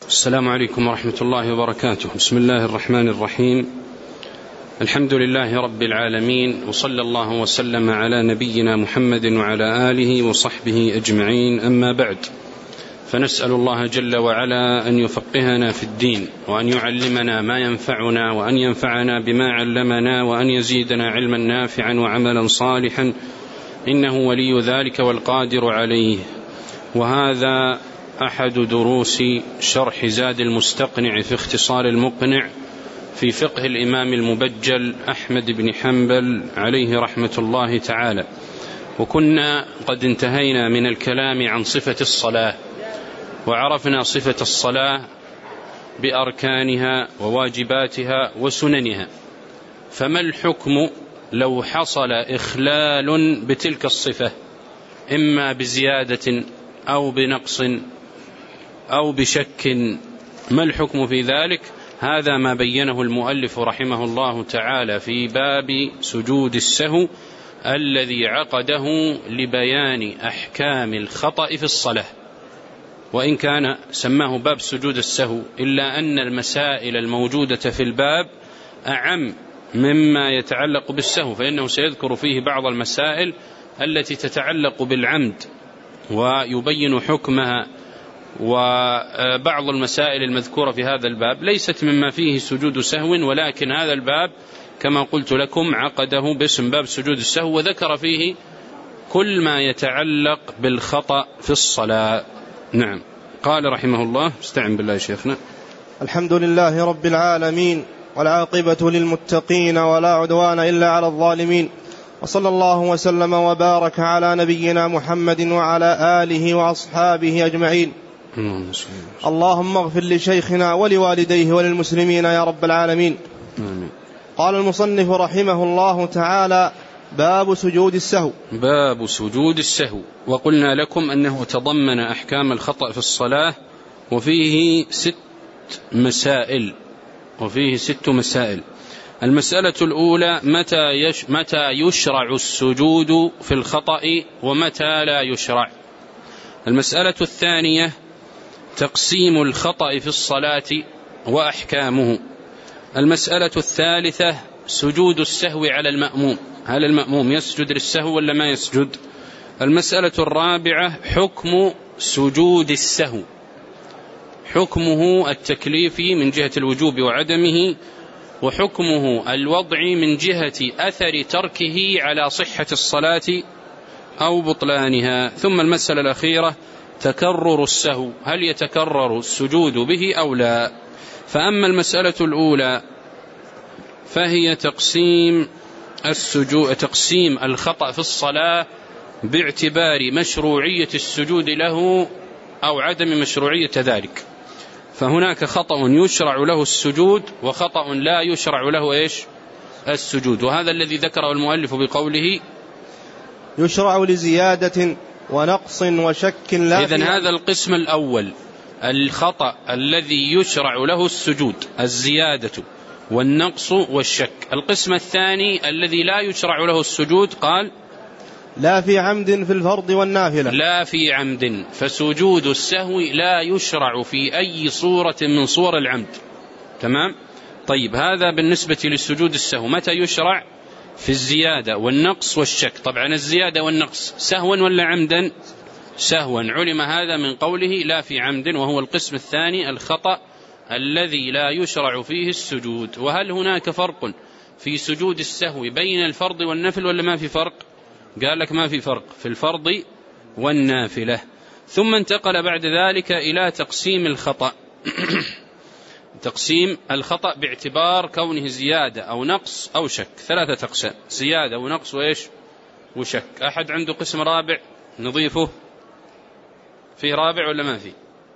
السلام عليكم ورحمة الله وبركاته. بسم الله الرحمن الرحيم. الحمد لله رب العالمين، وصلى الله وسلم على نبينا محمد وعلى آله وصحبه أجمعين، أما بعد، فنسأل الله جل وعلا أن يفقهنا في الدين، وأن يعلمنا ما ينفعنا، وأن ينفعنا بما علمنا، وأن يزيدنا علما نافعا وعملا صالحا، إنه ولي ذلك والقادر عليه. وهذا أحد دروس شرح زاد المستقنع في اختصار المقنع في فقه الإمام المبجل أحمد بن حنبل عليه رحمة الله تعالى. وكنا قد انتهينا من الكلام عن صفة الصلاة، وعرفنا صفة الصلاة بأركانها وواجباتها وسننها. فما الحكم لو حصل إخلال بتلك الصفة، إما بزيادة أو بنقص أو بشك؟ ما الحكم في ذلك؟ هذا ما بينه المؤلف رحمه الله تعالى في باب سجود السهو الذي عقده لبيان أحكام الخطأ في الصلاة. وإن كان سماه باب سجود السهو، إلا أن المسائل الموجودة في الباب أعم مما يتعلق بالسهو، فإنه سيذكر فيه بعض المسائل التي تتعلق بالعمد ويبين حكمها، وبعض المسائل المذكورة في هذا الباب ليست مما فيه سجود سهو، ولكن هذا الباب كما قلت لكم عقده باسم باب سجود السهو، وذكر فيه كل ما يتعلق بالخطأ في الصلاة. نعم. قال رحمه الله، استعن بالله شيخنا. الحمد لله رب العالمين، والعاقبة للمتقين، ولا عدوان إلا على الظالمين، وصلى الله وسلم وبارك على نبينا محمد وعلى آله وأصحابه أجمعين. اللهم اغفر لشيخنا ولوالديه وللمسلمين يا رب العالمين. قال المصنف رحمه الله تعالى: باب سجود السهو. باب سجود السهو. وقلنا لكم أنه تضمن أحكام الخطأ في الصلاة، وفيه ست مسائل. المسألة الأولى: متى يشرع السجود في الخطأ ومتى لا يشرع. المسألة الثانية: تقسيم الخطأ في الصلاة وأحكامه. المسألة الثالثة: سجود السهو على المأموم، هل المأموم يسجد للسهو ولا ما يسجد؟ المسألة الرابعة: حكم سجود السهو، حكمه التكليفي من جهة الوجوب وعدمه، وحكمه الوضعي من جهة أثر تركه على صحة الصلاة أو بطلانها. ثم المسألة الأخيرة: تكرر السهو، هل يتكرر السجود به أو لا؟ فأما المسألة الأولى فهي تقسيم الخطأ في الصلاة باعتبار مشروعية السجود له أو عدم مشروعية ذلك. فهناك خطأ يشرع له السجود، وخطأ لا يشرع له السجود، وهذا الذي ذكره المؤلف بقوله: يشرع لزيادة ونقص وشك لا. إذن هذا القسم الأول، الخطأ الذي يشرع له السجود، الزيادة والنقص والشك. القسم الثاني الذي لا يشرع له السجود، قال: لا في عمد في الفرض والنافلة. لا في عمد، فسجود السهو لا يشرع في أي صورة من صور العمد. تمام؟ طيب، هذا بالنسبة للسجود السهو. متى يشرع؟ في الزيادة والنقص والشك. طبعا الزيادة والنقص سهوا ولا عمدا؟ سهوا. علم هذا من قوله لا في عمد، وهو القسم الثاني، الخطأ الذي لا يشرع فيه السجود. وهل هناك فرق في سجود السهو بين الفرض والنفل ولا ما في فرق؟ قال لك ما في فرق في الفرض والنافلة. ثم انتقل بعد ذلك إلى تقسيم الخطأ. تقسيم الخطأ باعتبار كونه زيادة أو نقص أو شك، ثلاثة أقسام: زيادة ونقص وشك. أحد عنده قسم رابع نضيفه؟ فيه رابع ولا ما فيه؟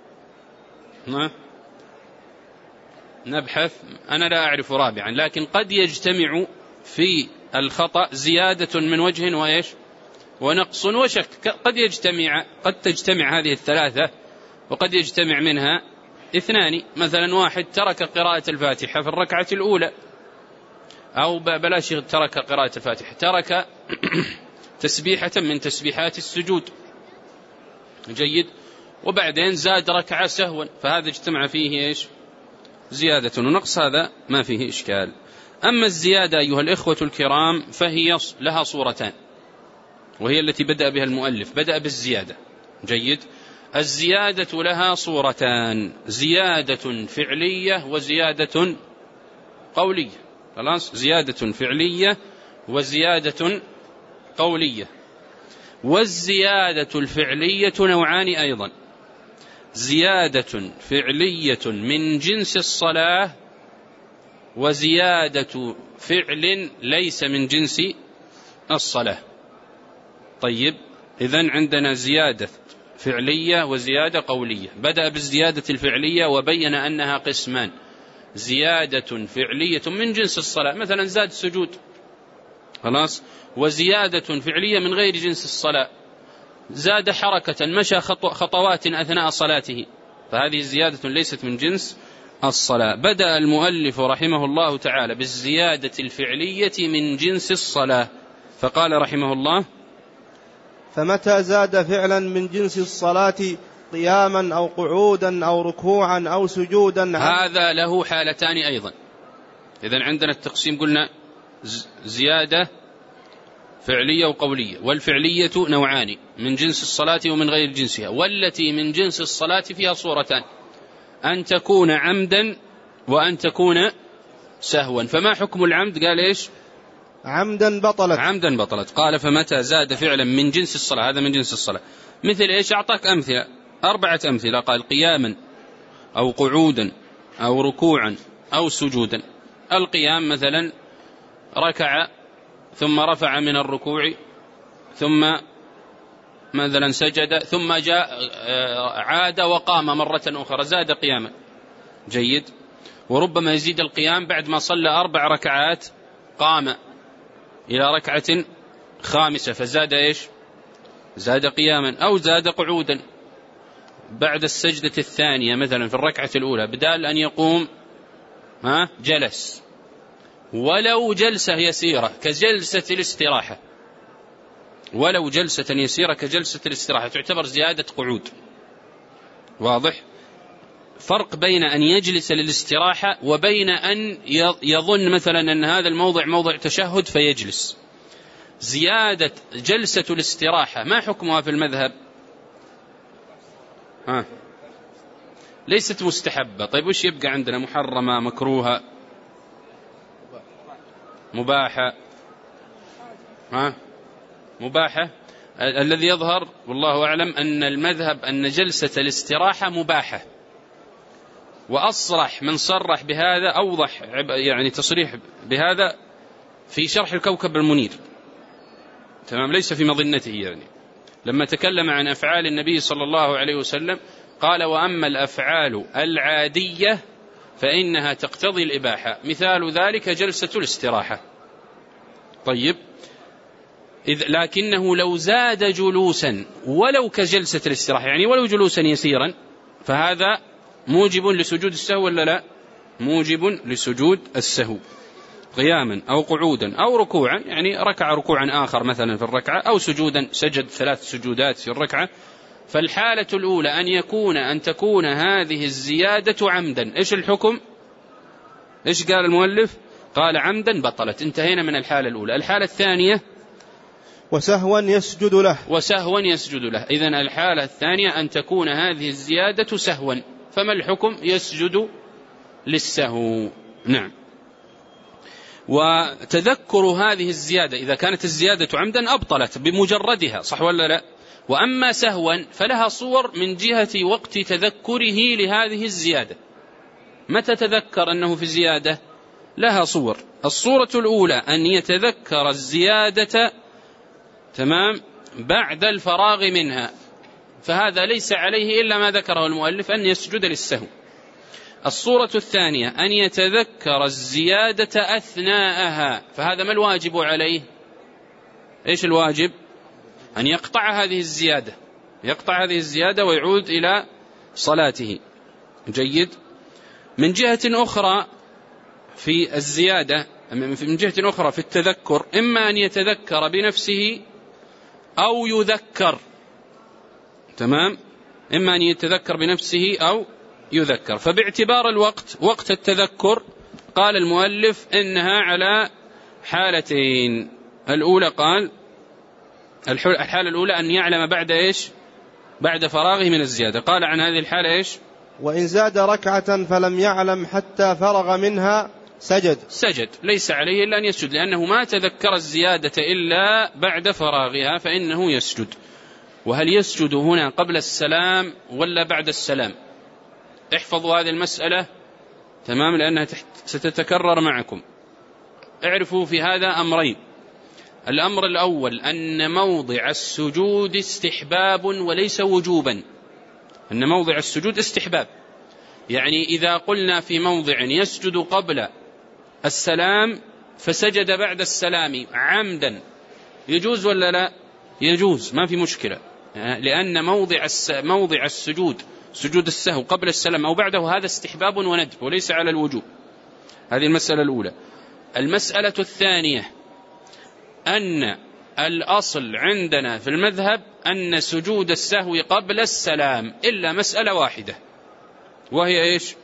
نبحث. أنا لا أعرف رابعا، لكن قد يجتمع في الخطأ زيادة من وجه ونقص وشك. قد تجتمع هذه الثلاثة، وقد يجتمع منها اثنان. مثلا واحد ترك قراءة الفاتحة في الركعة الأولى، أو بلاش ترك قراءة الفاتحة، ترك تسبيحة من تسبيحات السجود. جيد. وبعدين زاد ركعة سهوا، فهذا اجتمع فيه إيش؟ زيادة ونقص، هذا ما فيه إشكال. أما الزيادة أيها الإخوة الكرام فهي لها صورتان، وهي التي بدأ بها المؤلف، بدأ بالزيادة. جيد. الزيادة لها صورتان، زيادة فعلية وزيادة قولية. خلاص، زيادة فعلية وزيادة قولية. والزيادة الفعلية نوعان أيضا، زيادة فعلية من جنس الصلاة، وزيادة فعل ليس من جنس الصلاة. طيب، إذن عندنا زيادة فعلية وزيادة قولية. بدأ بالزيادة الفعلية وبين أنها قسمان، زيادة فعلية من جنس الصلاة، مثلا زاد السجود، خلاص، وزيادة فعلية من غير جنس الصلاة، زاد حركة، مشى خطوات أثناء صلاته، فهذه زيادة ليست من جنس الصلاة. بدأ المؤلف رحمه الله تعالى بالزيادة الفعلية من جنس الصلاة، فقال رحمه الله: فمتى زاد فعلا من جنس الصلاة قياما أو قعودا أو ركوعا أو سجودا، هذا له حالتان أيضا. إذن عندنا التقسيم، قلنا زيادة فعلية وقولية، والفعلية نوعان، من جنس الصلاة ومن غير جنسها. والتي من جنس الصلاة فيها صورتان، أن تكون عمدا وأن تكون سهوا. فما حكم العمد؟ قال إيش؟ عمدا بطلت. عمدا بطلت. قال: فمتى زاد فعلا من جنس الصلاة، هذا من جنس الصلاة، مثل إيش؟ أعطاك أمثلة، 4 أمثلة، قال: قياما أو قعودا أو ركوعا أو سجودا. القيام مثلا ركع ثم رفع من الركوع، ثم مثلا سجد، ثم جاء عاد وقام مرة أخرى، زاد قياما. جيد. وربما يزيد القيام بعد ما صلى 4 ركعات، قام إلى ركعة خامسة فزاد إيش؟ زاد قياما. أو زاد قعودا بعد السجدة الثانية، مثلا في الركعة الأولى بدال أن يقوم جلس، ولو جلسة يسيرة كجلسة الاستراحة، ولو جلسة يسيرة كجلسة الاستراحة تعتبر زيادة قعود. واضح؟ فرق بين أن يجلس للاستراحة وبين أن يظن مثلا أن هذا الموضع موضع تشهد فيجلس. زيادة جلسة الاستراحة ما حكمها في المذهب؟ ليست مستحبة. طيب وش يبقى عندنا؟ محرمة، مكروهة، مباحة؟ مباحة. الذي يظهر والله أعلم أن المذهب أن جلسة الاستراحة مباحة، وأصرح من صرح بهذا، أوضح يعني تصريح بهذا في شرح الكوكب المنير، تمام، ليس في مظنته يعني، لما تكلم عن أفعال النبي صلى الله عليه وسلم قال: وأما الأفعال العادية فإنها تقتضي الإباحة، مثال ذلك جلسة الاستراحة. طيب، لكنه لو زاد جلوسا ولو كجلسة الاستراحة، يعني ولو جلوسا يسيرا، فهذا موجب لسجود السهو ولا لا؟ موجب لسجود السهو، قياما أو قعودا أو ركوعا، يعني ركع ركوعا آخر مثلا في الركعة، أو سجودا سجد 3 سجودات في الركعة. فالحالة الأولى أن تكون هذه الزيادة عمدا. إيش الحكم؟ إيش قال المؤلف؟ قال: عمدا بطلت. انتهينا من الحالة الأولى. الحالة الثانية: وسهوا يسجد له. وسهوا يسجد له. إذن الحالة الثانية أن تكون هذه الزيادة سهوا، فما الحكم؟ يسجد للسهو. نعم. وتذكر هذه الزيادة إذا كانت الزيادة عمدا أبطلت بمجردها، صح ولا لا؟ وأما سهوا فلها صور من جهة وقت تذكره لهذه الزيادة. متى تذكر أنه في زيادة؟ لها صور. الصورة الأولى أن يتذكر الزيادة تمام بعد الفراغ منها، فهذا ليس عليه إلا ما ذكره المؤلف، أن يسجد للسهو. الصورة الثانية أن يتذكر الزيادة أثناءها، فهذا ما الواجب عليه؟ إيش الواجب؟ أن يقطع هذه الزيادة، يقطع هذه الزيادة ويعود إلى صلاته. جيد. من جهة أخرى في الزيادة، من جهة أخرى في التذكر، إما أن يتذكر بنفسه أو يذكر، تمام، إما أن يتذكر بنفسه أو يذكر. فباعتبار الوقت وقت التذكر قال المؤلف إنها على حالتين. الأولى قال الحالة الأولى أن يعلم بعد إيش؟ بعد فراغه من الزيادة. قال عن هذه الحالة إيش؟ وإن زاد ركعة فلم يعلم حتى فرغ منها سجد ليس عليه إلا أن يسجد، لأنه ما تذكر الزيادة إلا بعد فراغها فإنه يسجد. وهل يسجد هنا قبل السلام ولا بعد السلام؟ احفظوا هذه المسألة تمام، لأنها ستتكرر معكم. اعرفوا في هذا أمرين. الأمر الأول أن موضع السجود استحباب وليس وجوبا. أن موضع السجود استحباب، يعني إذا قلنا في موضع يسجد قبل السلام فسجد بعد السلام عمدا يجوز ولا لا؟ يجوز، ما في مشكلة، لأن موضع السجود سجود السهو قبل السلام أو بعده هذا استحباب وندب وليس على الوجوب. هذه المسألة الأولى. المسألة الثانية أن الأصل عندنا في المذهب أن سجود السهو قبل السلام إلا مسألة واحدة، وهي إيش؟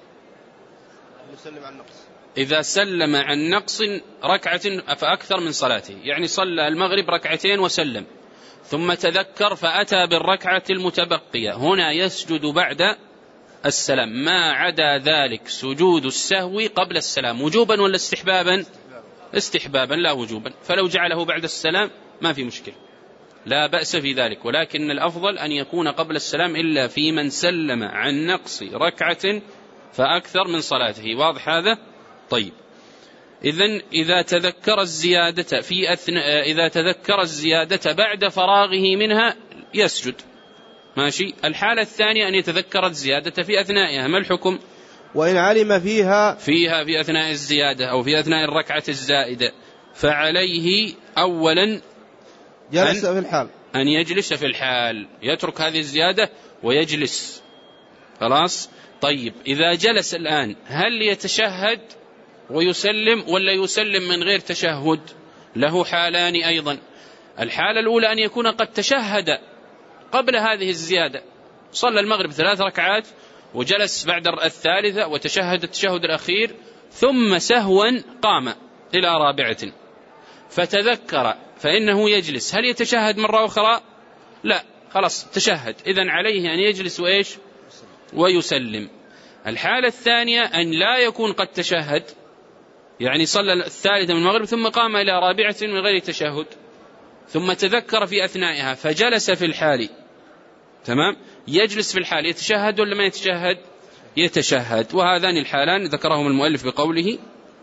إذا سلم عن نقص ركعة فأكثر من صلاته، يعني صلى المغرب ركعتين وسلم ثم تذكر فأتى بالركعة المتبقية، هنا يسجد بعد السلام. ما عدا ذلك سجود السهو قبل السلام وجوبا ولا استحبابا؟ استحبابا لا وجوبا. فلو جعله بعد السلام ما في مشكلة، لا بأس في ذلك، ولكن الأفضل أن يكون قبل السلام إلا في من سلم عن نقص ركعة فأكثر من صلاته. واضح هذا؟ طيب، إذا تذكر الزيادة إذا تذكر الزيادة بعد فراغه منها يسجد، ماشي. الحالة الثانية أن يتذكر الزيادة في أثنائها، ما الحكم؟ وإن علم فيها في أثناء الزيادة أو في أثناء الركعة الزائدة فعليه أولا جلس في الحال، أن يجلس في الحال، يترك هذه الزيادة ويجلس، خلاص. طيب، إذا جلس الآن هل يتشهد ويسلم ولا يسلم من غير تشهد؟ له حالان أيضا. الحالة الأولى أن يكون قد تشهد قبل هذه الزيادة، صلى المغرب 3 ركعات وجلس بعد الثالثة وتشهد التشهد الأخير ثم سهوا قام إلى رابعة فتذكر، فإنه يجلس. هل يتشهد مرة أخرى؟ لا، خلاص تشهد، إذن عليه أن يجلس وإيش؟ ويسلم. الحالة الثانية أن لا يكون قد تشهد، يعني صلى الثالثة من المغرب ثم قام إلى رابعة من غير تشهد ثم تذكر في أثنائها فجلس في الحال، تمام، يجلس في الحال، يتشهد ولا ما يتشهد؟ يتشهد. وهذان الحالان ذكرهم المؤلف بقوله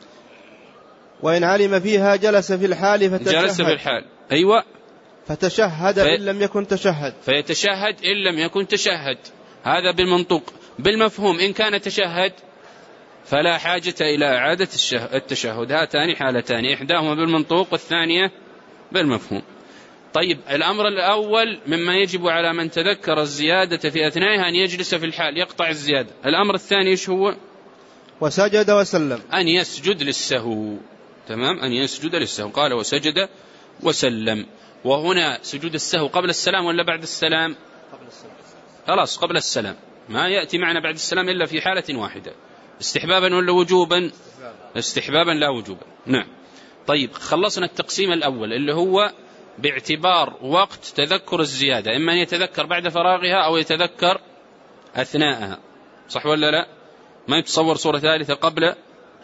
وإن علم فيها جلس في الحال فتشهد. جلس في الحال، أيوة، فتشهد إن لم يكن تشهد، فيتشهد إن لم يكن تشهد. هذا بالمنطوق. بالمفهوم إن كان تشهد فلا حاجة إلى إعادة التشهد. هاتان حالتان، إحداهما بالمنطوق والثانية بالمفهوم. طيب، الأمر الأول مما يجب على من تذكر الزيادة في أثنائها أن يجلس في الحال يقطع الزيادة. الأمر الثاني إيش هو؟ وسجد وسلم، أن يسجد للسهو، تمام، أن يسجد للسهو. قال وسجد وسلم. وهنا سجود السهو قبل السلام ولا بعد السلام؟ قبل السلام، خلاص قبل السلام، ما يأتي معنا بعد السلام إلا في حالة واحدة. استحبابا ولا وجوبا؟ استحبابا لا وجوبا. نعم. طيب، خلصنا التقسيم الأول اللي هو باعتبار وقت تذكر الزيادة، إما أن يتذكر بعد فراغها أو يتذكر أثناءها، صح ولا لا؟ ما يتصور صورة ثالثة قبل،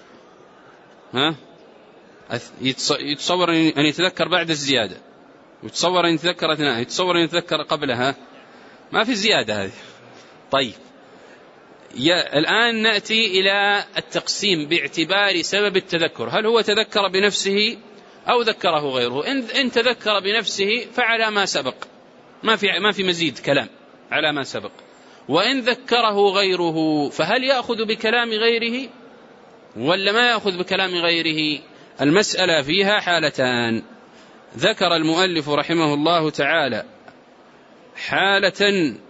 يتصور أن يتذكر بعد الزيادة، ويتصور أن يتذكر أثناءها، يتصور أن يتذكر قبلها، ما في زيادة هذه. طيب، الآن نأتي إلى التقسيم باعتبار سبب التذكر، هل هو تذكر بنفسه أو ذكره غيره؟ إن تذكر بنفسه فعلى ما سبق، ما في مزيد كلام، على ما سبق. وإن ذكره غيره فهل يأخذ بكلام غيره ولا ما يأخذ بكلام غيره؟ المسألة فيها حالتان. ذكر المؤلف رحمه الله تعالى حالة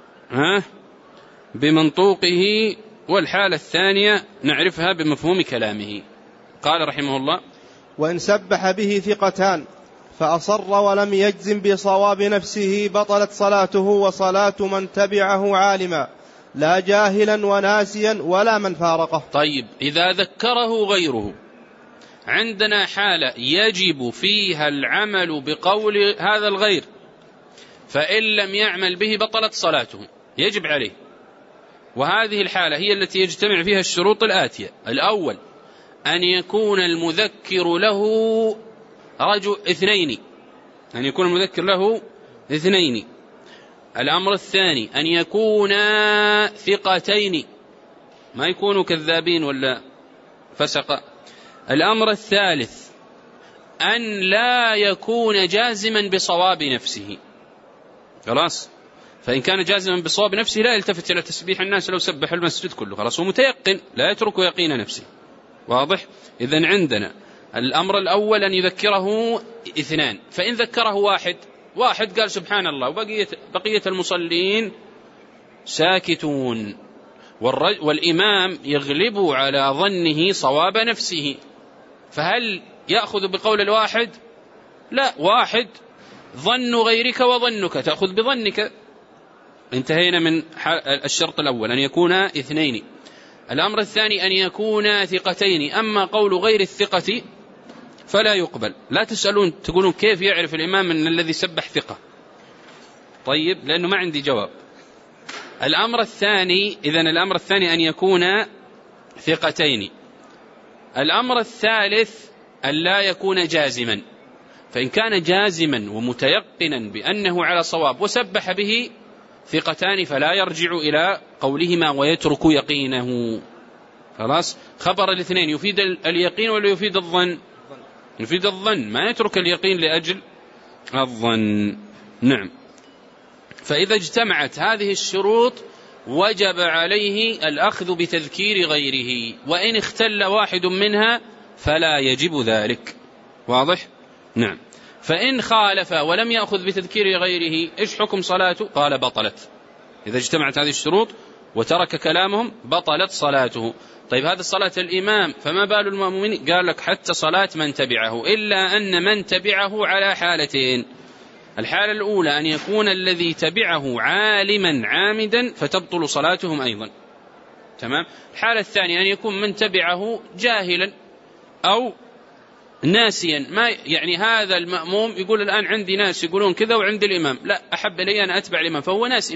بمنطوقه، والحالة الثانية نعرفها بمفهوم كلامه. قال رحمه الله: وإن سبح به ثقتان فأصر ولم يجزم بصواب نفسه بطلت صلاته وصلاة من تبعه عالما لا جاهلا وناسيا ولا من فارقه. طيب إذا ذكره غيره، عندنا حالة يجب فيها العمل بقول هذا الغير، فإن لم يعمل به بطلت صلاته، يجب عليه. وهذه الحالة هي التي يجتمع فيها الشروط الآتية: الأول أن يكون المذكر له اثنين، أن يكون المذكر له اثنين. الأمر الثاني أن يكون ثقتين، ما يكونوا كذابين ولا فسق. الأمر الثالث أن لا يكون جازما بصواب نفسه. خلاص، فإن كان جازما بصواب نفسه لا يلتفت إلى تسبيح الناس لو سبح المسجد كله، خلاص، ومتيقن لا يترك يقين نفسه. واضح؟ إذن عندنا الأمر الأول أن يذكره اثنان، فإن ذكره واحد قال سبحان الله وبقية المصلين ساكتون، والإمام يغلب على ظنه صواب نفسه، فهل يأخذ بقول الواحد؟ لا، واحد ظن غيرك وظنك، تأخذ بظنك. انتهينا من الشرط الأول أن يكون اثنين. الأمر الثاني أن يكون ثقتين، أما قول غير الثقة فلا يقبل. لا تسألون تقولون كيف يعرف الإمام أن الذي سبح ثقة؟ طيب، لأنه ما عندي جواب. الأمر الثاني، إذن الأمر الثاني أن يكون ثقتين. الأمر الثالث أن لا يكون جازما، فإن كان جازما ومتيقنا بأنه على صواب وسبح به ثقتان فلا يرجع إلى قولهما ويترك يقينه. خلاص، خبر الاثنين يفيد اليقين ولا يفيد الظن؟ يفيد الظن، ما يترك اليقين لأجل الظن. نعم. فإذا اجتمعت هذه الشروط وجب عليه الأخذ بتذكير غيره، وإن اختل واحد منها فلا يجب ذلك. واضح؟ نعم. فإن خالف ولم يأخذ بتذكير غيره إيش حكم صلاته؟ قال بطلت. إذا اجتمعت هذه الشروط وترك كلامهم بطلت صلاته. طيب، هذا صلاة الإمام، فما بال المأمومين؟ قال لك حتى صلاة من تبعه، إلا أن من تبعه على حالتين. الحالة الأولى أن يكون الذي تبعه عالما عامدا فتبطل صلاتهم أيضا، تمام. الحالة الثانية أن يكون من تبعه جاهلا أو ناسيا، ما يعني هذا المأموم يقول الآن عندي ناس يقولون كذا وعند الإمام لا، أحب لي أن أتبع الإمام، فهو ناسي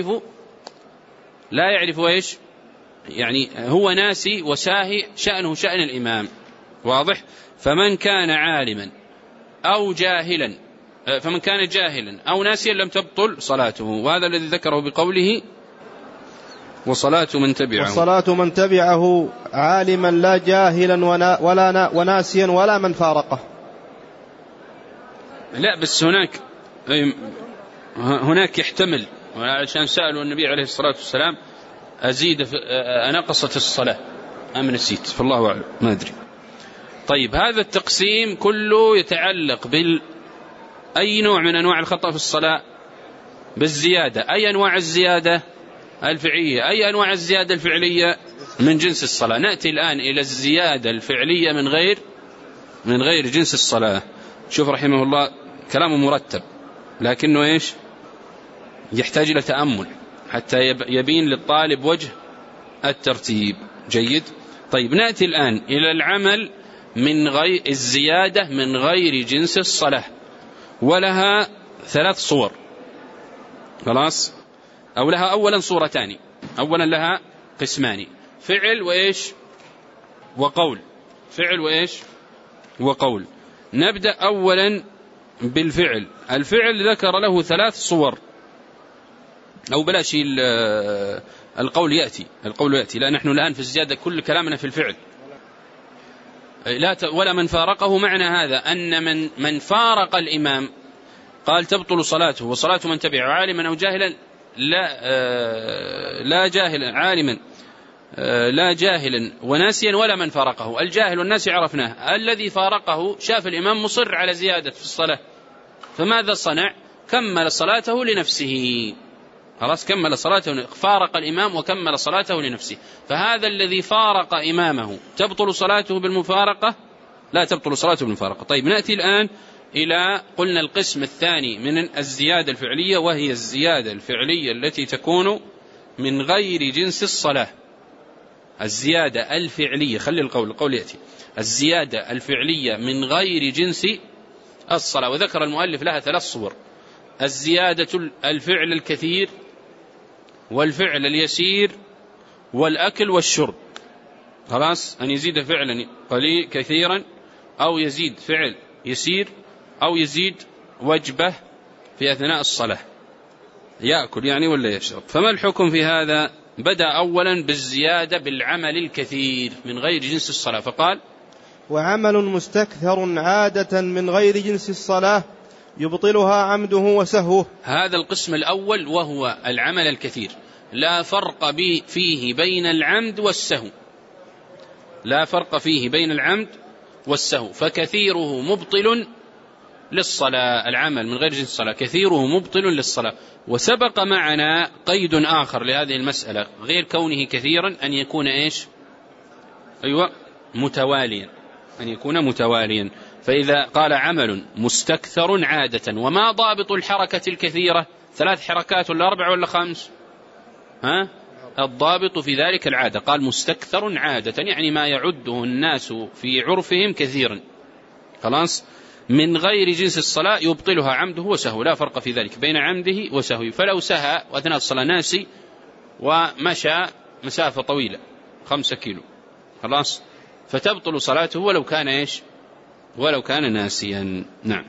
لا يعرف إيش يعني، هو ناسي وساهي، شأنه شأن الإمام. واضح؟ فمن كان عالما أو جاهلا، فمن كان جاهلا أو ناسيا لم تبطل صلاته، وهذا الذي ذكره بقوله وصلاة من تبعه عالما لا جاهلا ولا وناسيا ولا من فارقه. لا، بس هناك يحتمل، عشان سألوا النبي عليه الصلاة والسلام أزيد أنقصت الصلاة أم نسيت، فالله أعلم، ما أدري. طيب، هذا التقسيم كله يتعلق أي نوع من أنواع الخطأ في الصلاة؟ بالزيادة. أي أنواع الزيادة؟ الفعلية. أي أنواع الزيادة الفعلية؟ من جنس الصلاة. نأتي الآن إلى الزيادة الفعلية من غير جنس الصلاة. شوف رحمه الله كلامه مرتب، لكنه إيش يحتاج إلى تأمل حتى يبين للطالب وجه الترتيب. جيد. طيب، نأتي الآن إلى العمل من غير الزيادة من غير جنس الصلاة، ولها 3 صور. خلاص، أو لها أولا صورتان. أولا لها قسمان: فعل وإيش وقول. فعل وإيش وقول. نبدأ أولا بالفعل. الفعل ذكر له 3 صور، أو بلاش القول يأتي، لا، نحن الآن في الزيادة كل كلامنا في الفعل. ولا من فارقه، معنى هذا أن من فارق الإمام قال تبطل صلاته، وصلاة من تبعه عالما أو جاهلا، لا جاهلا عالما، لا جاهلا وناسيا ولا من فارقه. الجاهل والناسي عرفناه، الذي فارقه شاف الإمام مصر على زيادة في الصلاة، فماذا صنع؟ كمل صلاته لنفسه. خلاص، كمل صلاته، فارق الإمام وكمل صلاته لنفسه. فهذا الذي فارق إمامه تبطل صلاته بالمفارقة؟ لا تبطل صلاته بالمفارقة. طيب، نأتي الآن إلى قلنا القسم الثاني من الزيادة الفعلية، وهي الزيادة الفعلية التي تكون من غير جنس الصلاة. الزيادة الفعلية، خلي القول يأتي، الزيادة الفعلية من غير جنس الصلاة. وذكر المؤلف لها 3 صور: الزيادة الفعل الكثير، والفعل اليسير، والأكل والشرب. خلاص، أن يزيد فعلا قليل كثيرا، أو يزيد فعل يسير، أو يزيد وجبة في أثناء الصلاة، يأكل يعني ولا يشرب. فما الحكم في هذا؟ بدأ أولا بالزيادة بالعمل الكثير من غير جنس الصلاة، فقال: وعمل مستكثر عادة من غير جنس الصلاة يبطلها عمده وسهوه. هذا القسم الأول، وهو العمل الكثير، لا فرق فيه بين العمد والسهو، لا فرق فيه بين العمد والسهو، فكثيره مبطل للصلاة. العمل من غير جنس الصلاة كثيره مبطل للصلاة. وسبق معنا قيد آخر لهذه المسألة غير كونه كثيرا، أن يكون إيش؟ أيوة، متواليا، أن يكون متواليا. فإذا قال عمل مستكثر عادة، وما ضابط الحركة الكثيرة؟ 3 حركات ولا 4 ولا 5؟ الضابط في ذلك العادة. قال مستكثر عادة، يعني ما يعده الناس في عرفهم كثيرا. خلاص، من غير جنس الصلاة يبطلها عمده وسهو، لا فرق في ذلك بين عمده وسهوه. فلو سهى وأثناء الصلاة ناسي ومشى مسافة طويلة 5 كيلو، خلاص، فتبطل صلاته ولو كان إيش؟ ولو كان ناسيا. نعم.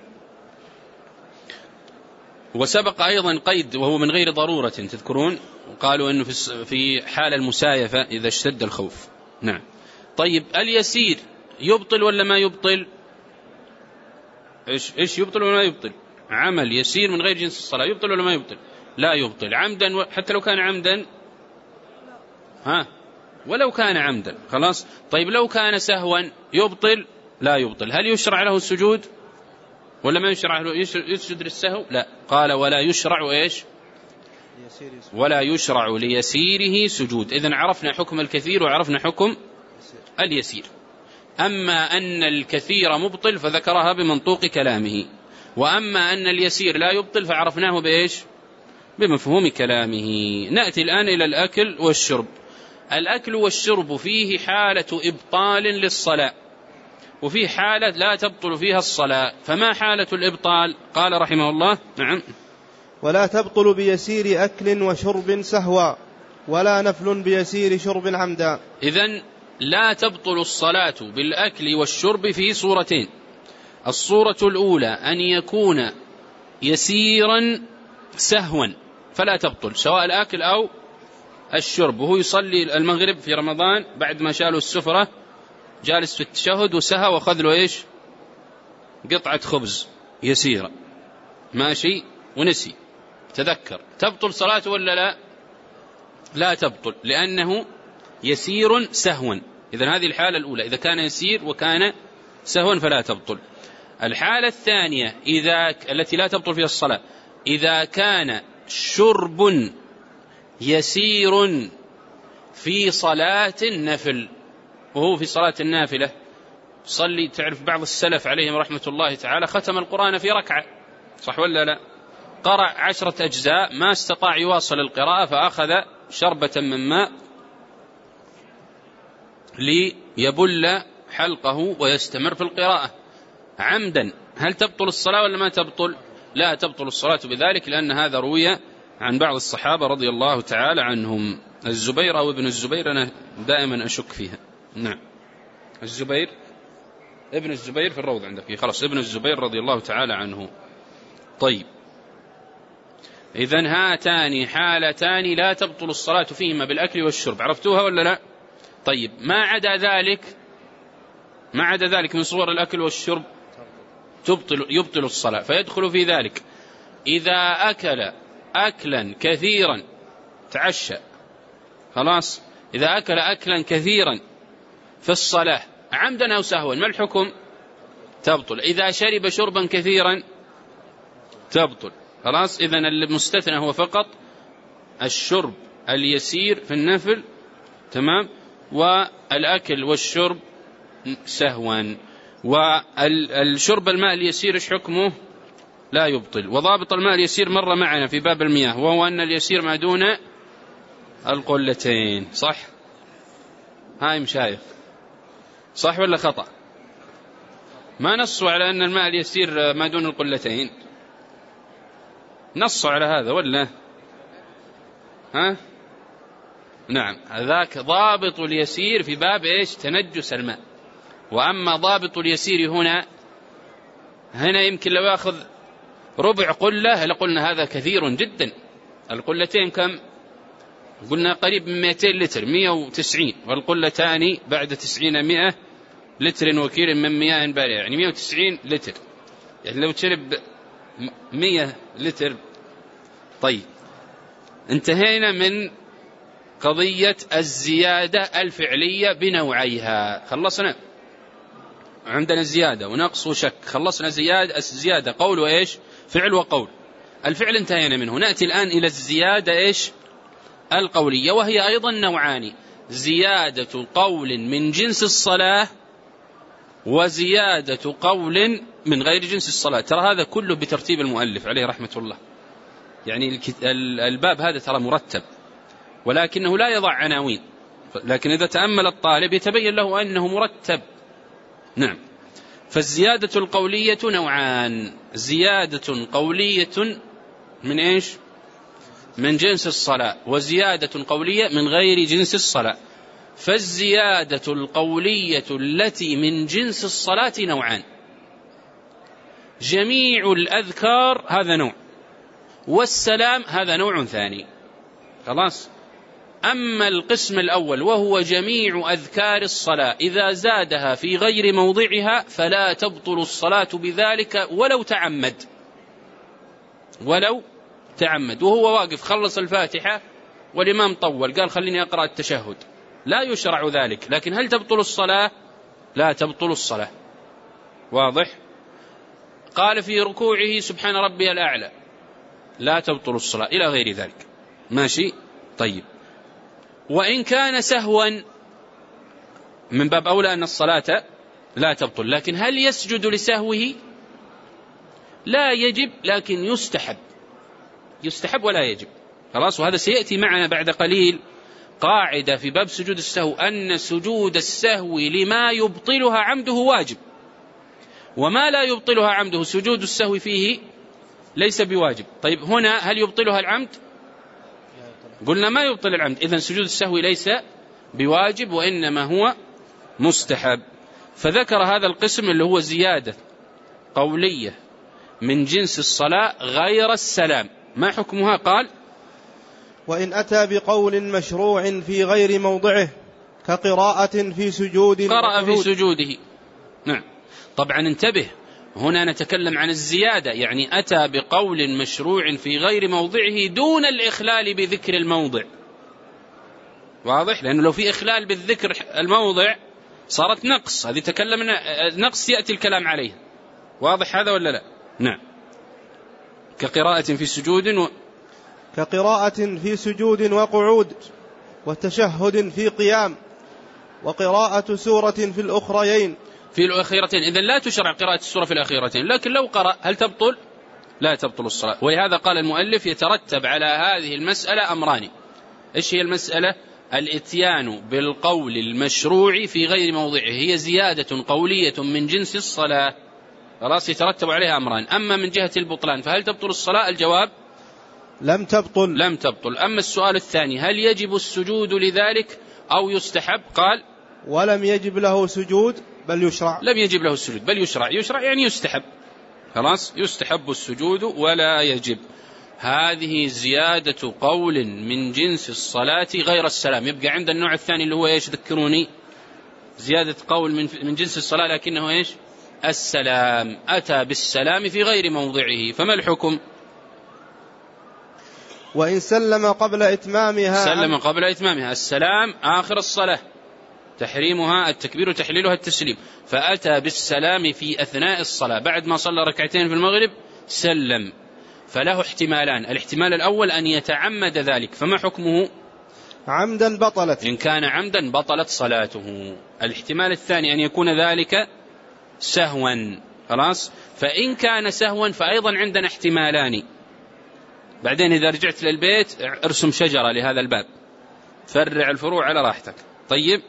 وسبق أيضا قيد وهو من غير ضرورة، تذكرون، قالوا أنه في حال المسايفة إذا اشتد الخوف. نعم. طيب، اليسير يبطل ولا ما يبطل؟ إيش يبطل ولا ما يبطل؟ عمل يسير من غير جنس الصلاة يبطل ولا ما يبطل؟ لا يبطل عمدا، حتى لو كان عمدا، ولو كان عمدا. خلاص. طيب، لو كان سهوا يبطل؟ لا يبطل. هل يشرع له السجود ولا ما يشرع له يسجد للسهو؟ لا. قال ولا يشرع إيش؟ ولا يشرع ليسيره سجود. إذن عرفنا حكم الكثير وعرفنا حكم اليسير. أما أن الكثير مبطل فذكرها بمنطوق كلامه، وأما أن اليسير لا يبطل فعرفناه بإيش؟ بمفهوم كلامه. نأتي الآن إلى الأكل والشرب. الأكل والشرب فيه حالة إبطال للصلاة، وفيه حالة لا تبطل فيها الصلاة. فما حالة الإبطال؟ قال رحمه الله: نعم، ولا تبطل بيسير أكل وشرب سهوا، ولا نفل بيسير شرب عمدا. إذن لا تبطل الصلاة بالأكل والشرب في صورتين. الصورة الأولى أن يكون يسيرا سهوا فلا تبطل، سواء الأكل أو الشرب. وهو يصلي المغرب في رمضان بعد ما شالوا السفرة، جالس في التشهد وسهى وأخذ له إيش؟ قطعة خبز يسيرة، ماشي ونسي، تذكر، تبطل صلاته ولا لا؟ لا تبطل، لأنه يسير سهوا. إذن هذه الحالة الأولى، إذا كان يسير وكان سهوا فلا تبطل. الحالة الثانية التي لا تبطل فيها الصلاة، إذا كان شرب يسير في صلاة النفل، وهو في صلاة النافلة صلي. تعرف بعض السلف عليهم رحمة الله تعالى ختم القرآن في ركعة، صح ولا لا؟ قرأ 10 أجزاء، ما استطاع يواصل القراءة فأخذ شربة من ماء ليبل حلقه ويستمر في القراءة عمدا. هل تبطل الصلاة ولا ما تبطل؟ لا تبطل الصلاة بذلك، لأن هذا روي عن بعض الصحابة رضي الله تعالى عنهم. الزبير أو ابن الزبير، أنا دائما أشك فيها. نعم، الزبير، ابن الزبير في الروض عندك، خلاص، ابن الزبير رضي الله تعالى عنه. طيب، إذن هاتان حالتان لا تبطل الصلاة فيهما بالأكل والشرب، عرفتوها ولا لا؟ طيب، ما عدا ذلك من صور الأكل والشرب يبطل الصلاة. فيدخل في ذلك إذا أكل أكلا كثيرا، تعشى، خلاص، إذا أكل أكلا كثيرا في الصلاة عمدا أو سهوا، ما الحكم؟ تبطل. إذا شرب شربا كثيرا تبطل. خلاص. إذن المستثنى هو فقط الشرب اليسير في النفل، تمام، والأكل والشرب سهوا. والشرب الماء اليسير إيش حكمه؟ لا يبطل. وضابط الماء اليسير مر معنا في باب المياه، وهو أن اليسير ما دون القلتين. صح؟ هاي مشايخ، صح ولا خطأ؟ ما نصوا على أن الماء اليسير ما دون القلتين، نصوا على هذا ولا؟ ها؟ نعم، ذاك ضابط اليسير في باب إيش؟ تنجس الماء. وأما ضابط اليسير هنا يمكن لو يأخذ ربع قلة لقلنا هذا كثير جدا. القلتين كم؟ قلنا قريب من 200 لتر، 190، والقلتان بعد 90 100 لتر وكيل من مياه باردة، يعني 190 لتر، يعني لو تشرب 100 لتر. طيب، انتهينا من قضية الزيادة الفعلية بنوعيها، خلصنا. عندنا الزيادة ونقص وشك، خلصنا الزيادة قول وإيش؟ فعل وقول. الفعل انتهينا منه. نأتي الآن إلى الزيادة إيش؟ القولية، وهي أيضا نوعان: زيادة قول من جنس الصلاة، وزيادة قول من غير جنس الصلاة. ترى هذا كله بترتيب المؤلف عليه رحمة الله، يعني الباب هذا ترى مرتب، ولكنه لا يضع عناوين، لكن إذا تأمل الطالب يتبين له أنه مرتب. نعم. فالزيادة القولية نوعان: زيادة قولية من إيش؟ من جنس الصلاة، وزيادة قولية من غير جنس الصلاة. فالزيادة القولية التي من جنس الصلاة نوعان: جميع الأذكار هذا نوع، والسلام هذا نوع ثاني. خلاص. أما القسم الأول وهو جميع أذكار الصلاة، إذا زادها في غير موضعها فلا تبطل الصلاة بذلك ولو تعمد، وهو واقف خلص الفاتحة والإمام طول قال خليني أقرأ التشهد، لا يشرع ذلك، لكن هل تبطل الصلاة؟ لا تبطل الصلاة. واضح؟ قال في ركوعه سبحان ربي الأعلى، لا تبطل الصلاة، إلى غير ذلك. ماشي؟ طيب. وإن كان سهوا من باب أولى أن الصلاة لا تبطل، لكن هل يسجد لسهوه؟ لا يجب، لكن يستحب ولا يجب. خلاص. وهذا سيأتي معنا بعد قليل قاعدة في باب سجود السهو، أن سجود السهو لما يبطلها عمده واجب، وما لا يبطلها عمده سجود السهو فيه ليس بواجب. طيب، هنا هل يبطلها العمد؟ قلنا ما يبطل العمد، إذن سجود السهو ليس بواجب وإنما هو مستحب. فذكر هذا القسم اللي هو زيادة قولية من جنس الصلاة غير السلام. ما حكمها؟ قال: وإن أتى بقول مشروع في غير موضعه كقراءة في سجود، قرأ في سجوده. نعم. طبعا انتبه، هنا نتكلم عن الزيادة، يعني أتى بقول مشروع في غير موضعه دون الإخلال بذكر الموضع. واضح؟ لأنه لو في إخلال بالذكر الموضع صارت نقص، هذه تكلمنا نقص يأتي الكلام عليه. واضح هذا ولا لا؟ نعم. كقراءة في سجود كقراءة في سجود وقعود، وتشهد في قيام، وقراءة سورة في الأخريين. في الأخيرتين، إذن لا تشرع قراءة السورة في الأخيرتين، لكن لو قرأ هل تبطل؟ لا تبطل الصلاة. ولهذا قال المؤلف: يترتب على هذه المسألة أمران. إيش هي المسألة؟ الإتيان بالقول المشروع في غير موضعه، هي زيادة قولية من جنس الصلاة. خلاص، يترتب عليها أمران. أما من جهة البطلان فهل تبطل الصلاة؟ الجواب: لم تبطل. أما السؤال الثاني: هل يجب السجود لذلك أو يستحب؟ قال: ولم يجب له سجود بل يشرع. لم يجب له السجود بل يشرع يعني يستحب. خلاص، يستحب السجود ولا يجب. هذه زيادة قول من جنس الصلاة غير السلام. يبقى عند النوع الثاني اللي هو إيش؟ ذكروني. زيادة قول من جنس الصلاة لكنه إيش؟ السلام. أتى بالسلام في غير موضعه، فما الحكم؟ وإن سلم قبل إتمامها. السلام آخر الصلاة، تحريمها التكبير وتحليلها التسليم، فأتى بالسلام في أثناء الصلاة بعد ما صلى ركعتين في المغرب سلم، فله احتمالان: الاحتمال الأول أن يتعمد ذلك، فما حكمه؟ عمدا بطلت. إن كان عمدا بطلت صلاته. الاحتمال الثاني أن يكون ذلك سهوا. خلاص. فإن كان سهوا فأيضا عندنا احتمالان. بعدين إذا رجعت للبيت ارسم شجرة لهذا الباب، فرع الفروع على راحتك. طيب،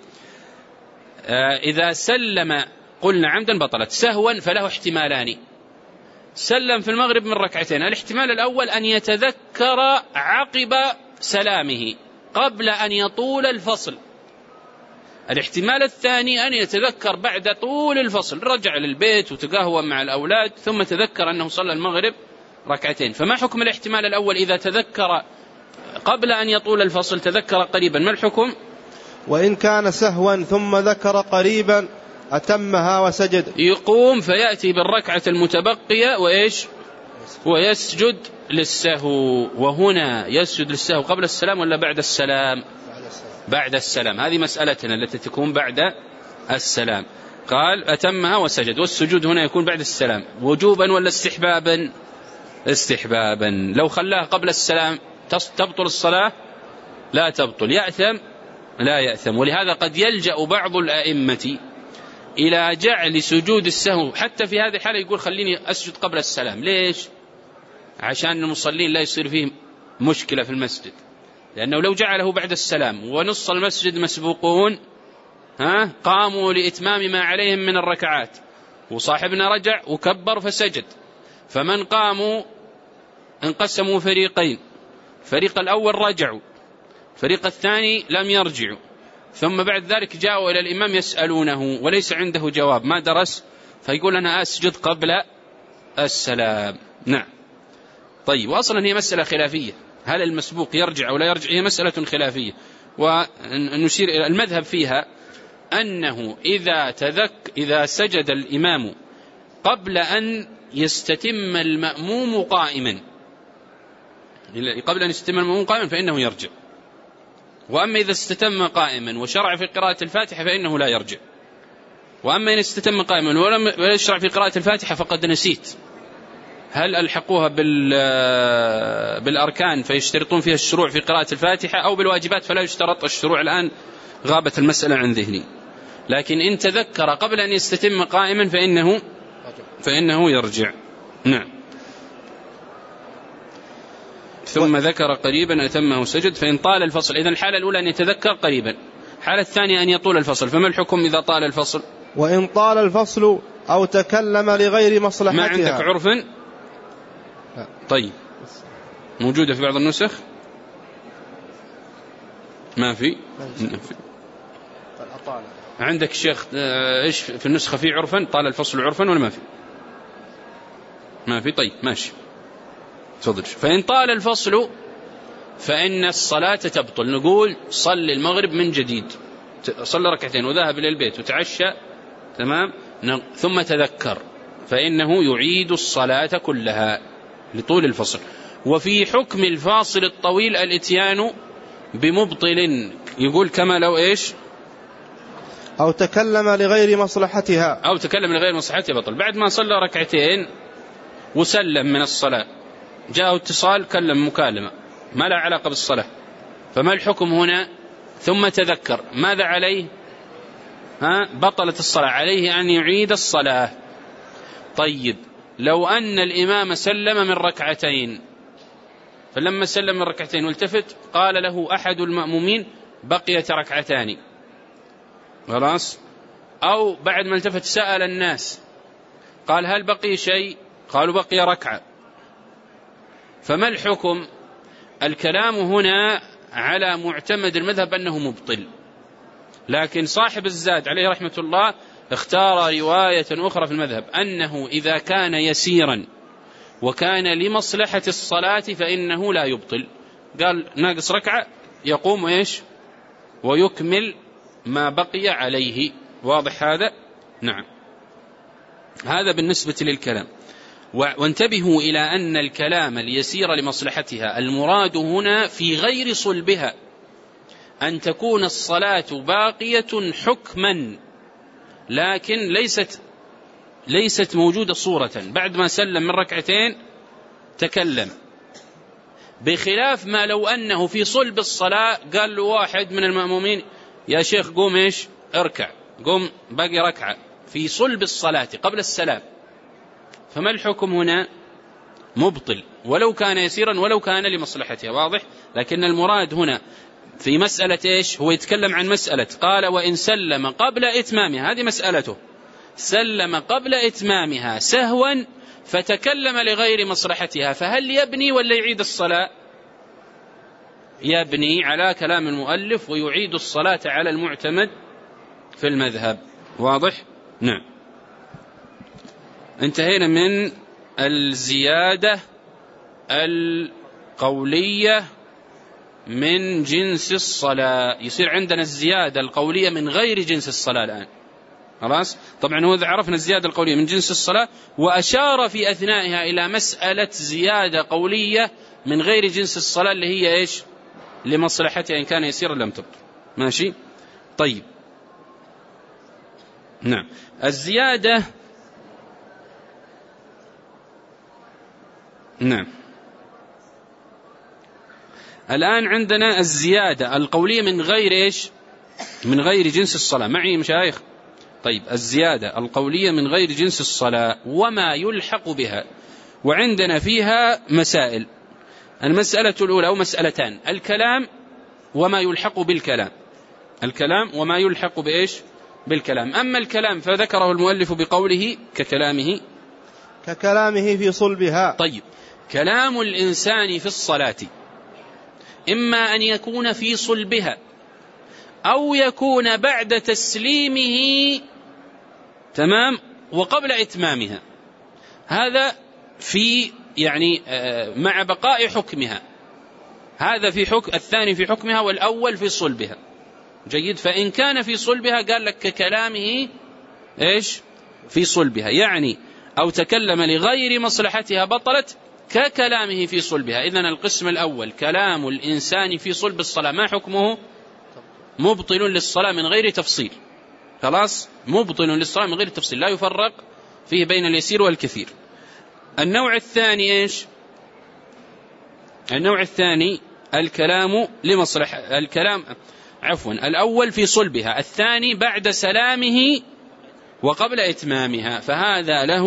إذا سلم قلنا عمدا بطلت. سهوا فله احتمالان. سلم في المغرب من ركعتين، الاحتمال الأول أن يتذكر عقب سلامه قبل أن يطول الفصل. الاحتمال الثاني أن يتذكر بعد طول الفصل، رجع للبيت وتقهوى مع الأولاد ثم تذكر أنه صلى المغرب ركعتين. فما حكم الاحتمال الأول إذا تذكر قبل أن يطول الفصل، تذكر قريبا، ما الحكم؟ وإن كان سهوا ثم ذكر قريبا أتمها وسجد. يقوم فيأتي بالركعة المتبقية وإيش؟ ويسجد للسهو. وهنا يسجد للسهو قبل السلام ولا بعد السلام؟ بعد السلام. هذه مسألتنا التي تكون بعد السلام. قال أتمها وسجد. والسجود هنا يكون بعد السلام وجوبا ولا استحبابا؟ استحبابا. لو خلاها قبل السلام تبطل الصلاة؟ لا تبطل. يأثم؟ لا يأثم. ولهذا قد يلجأ بعض الأئمة إلى جعل سجود السهو حتى في هذه الحالة، يقول خليني أسجد قبل السلام. ليش؟ عشان المصلين لا يصير فيهم مشكلة في المسجد، لأنه لو جعله بعد السلام ونص المسجد مسبوقون قاموا لإتمام ما عليهم من الركعات، وصاحبنا رجع وكبر فسجد، فمن قاموا انقسموا فريقين، فريق الأول رجعوا، فريق الثاني لم يرجعوا، ثم بعد ذلك جاءوا إلى الإمام يسألونه وليس عنده جواب، ما درس، فيقول أنا أسجد قبل السلام. نعم. طيب، وأصلا هي مسألة خلافية، هل المسبوق يرجع أو لا يرجع؟ هي مسألة خلافية، ونشير إلى المذهب فيها أنه إذا سجد الإمام قبل أن يستتم المأموم قائما، فإنه يرجع. وأما إذا استتم قائما وشرع في قراءة الفاتحة فإنه لا يرجع. وأما إن استتم قائما ولم يشرع في قراءة الفاتحة فقد نسيت، هل ألحقوها بالأركان فيشترطون فيها الشروع في قراءة الفاتحة، أو بالواجبات فلا يشترط الشروع؟ الآن غابت المسألة عن ذهني. لكن إن تذكر قبل أن يستتم قائما فإنه يرجع. نعم. ثم ذكر قريبا أتمه سجد. فإن طال الفصل، إذن الحالة الأولى أن يتذكر قريبا، الحالة الثانية أن يطول الفصل. فما الحكم إذا طال الفصل؟ وإن طال الفصل أو تكلم لغير مصلحتها. ما عندك عرف؟ طيب، موجودة في بعض النسخ؟ ما في. عندك شيخ إيش في النسخة؟ في عرفا؟ طال الفصل عرفا ولا ما في؟ ما في. طيب ماشي، تفضل. فإن طال الفصل فإن الصلاة تبطل. نقول صل المغرب من جديد، صلى ركعتين وذهب إلى البيت وتعشى، تمام، ثم تذكر، فإنه يعيد الصلاة كلها لطول الفصل. وفي حكم الفاصل الطويل الاتيان بمبطل، يقول كما لو إيش؟ أو تكلم لغير مصلحتها. أو تكلم لغير مصلحتها بطل. بعد ما صلى ركعتين وسلم من الصلاة جاءه اتصال، كلم مكالمة ما لا علاقة بالصلاة، فما الحكم هنا؟ ثم تذكر، ماذا عليه؟ بطلت الصلاة، عليه أن يعيد الصلاة. طيب، لو أن الإمام سلم من ركعتين، فلما سلم من ركعتين والتفت قال له أحد المأمومين بقيت ركعتان، خلاص، أو بعد ما التفت سأل الناس قال هل بقي شيء؟ قالوا بقي ركعة، فما الحكم؟ الكلام هنا على معتمد المذهب أنه مبطل، لكن صاحب الزاد عليه رحمة الله اختار رواية أخرى في المذهب أنه إذا كان يسيرا وكان لمصلحة الصلاة فإنه لا يبطل. قال ناقص ركعة، يقوم إيش؟ ويكمل ما بقي عليه. واضح هذا؟ نعم. هذا بالنسبة للكلام. وانتبهوا إلى أن الكلام اليسير لمصلحتها المراد هنا في غير صلبها، أن تكون الصلاة باقية حكما لكن ليست موجودة صورة. بعد ما سلم من ركعتين تكلم، بخلاف ما لو أنه في صلب الصلاة قال له واحد من المأمومين يا شيخ قوم إيش؟ اركع، قوم باقي ركعة، في صلب الصلاة قبل السلام، فما الحكم هنا؟ مبطل، ولو كان يسيرا ولو كان لمصلحتها. واضح؟ لكن المراد هنا في مسألة إيش؟ هو يتكلم عن مسألة قال وإن سلم قبل إتمامها، هذه مسألته، سلم قبل إتمامها سهوا فتكلم لغير مصلحتها، فهل يبني ولا يعيد الصلاة؟ يبني على كلام المؤلف ويعيد الصلاة على المعتمد في المذهب. واضح؟ نعم. انتهينا من الزيادة القولية من جنس الصلاة. يصير عندنا الزيادة القولية من غير جنس الصلاة الآن. خلاص؟ طبعا هو عرفنا الزيادة القولية من جنس الصلاة، وأشار في أثنائها إلى مسألة زيادة قولية من غير جنس الصلاة اللي هي إيش؟ لمصلحتها إن كان يسيرا لم تبطل. ماشي؟ طيب. نعم. الزيادة، نعم، الآن عندنا الزيادة القولية من غير إيش؟ من غير جنس الصلاة. معي مشايخ؟ طيب، الزيادة القولية من غير جنس الصلاة وما يلحق بها، وعندنا فيها مسائل. المسألة الأولى أو مسألتان: الكلام وما يلحق بالكلام. الكلام وما يلحق بإيش؟ بالكلام. أما الكلام فذكره المؤلف بقوله ككلامه في صلبها. طيب، كلام الإنسان في الصلاة إما أن يكون في صلبها أو يكون بعد تسليمه، تمام، وقبل إتمامها. هذا في يعني مع بقاء حكمها، هذا في حكم الثاني في حكمها والأول في صلبها. جيد. فإن كان في صلبها قال لك ككلامه إيش؟ في صلبها، يعني أو تكلم لغير مصلحتها بطلت ككلامه في صلبها. إذن القسم الأول كلام الإنسان في صلب الصلاة ما حكمه؟ مبطل للصلاة من غير تفصيل. خلاص؟ مبطل للصلاة من غير تفصيل، لا يفرق فيه بين اليسير والكثير. النوع الثاني إيش؟ النوع الثاني الكلام لمصلحة، الأول في صلبها، الثاني بعد سلامه وقبل إتمامها. فهذا له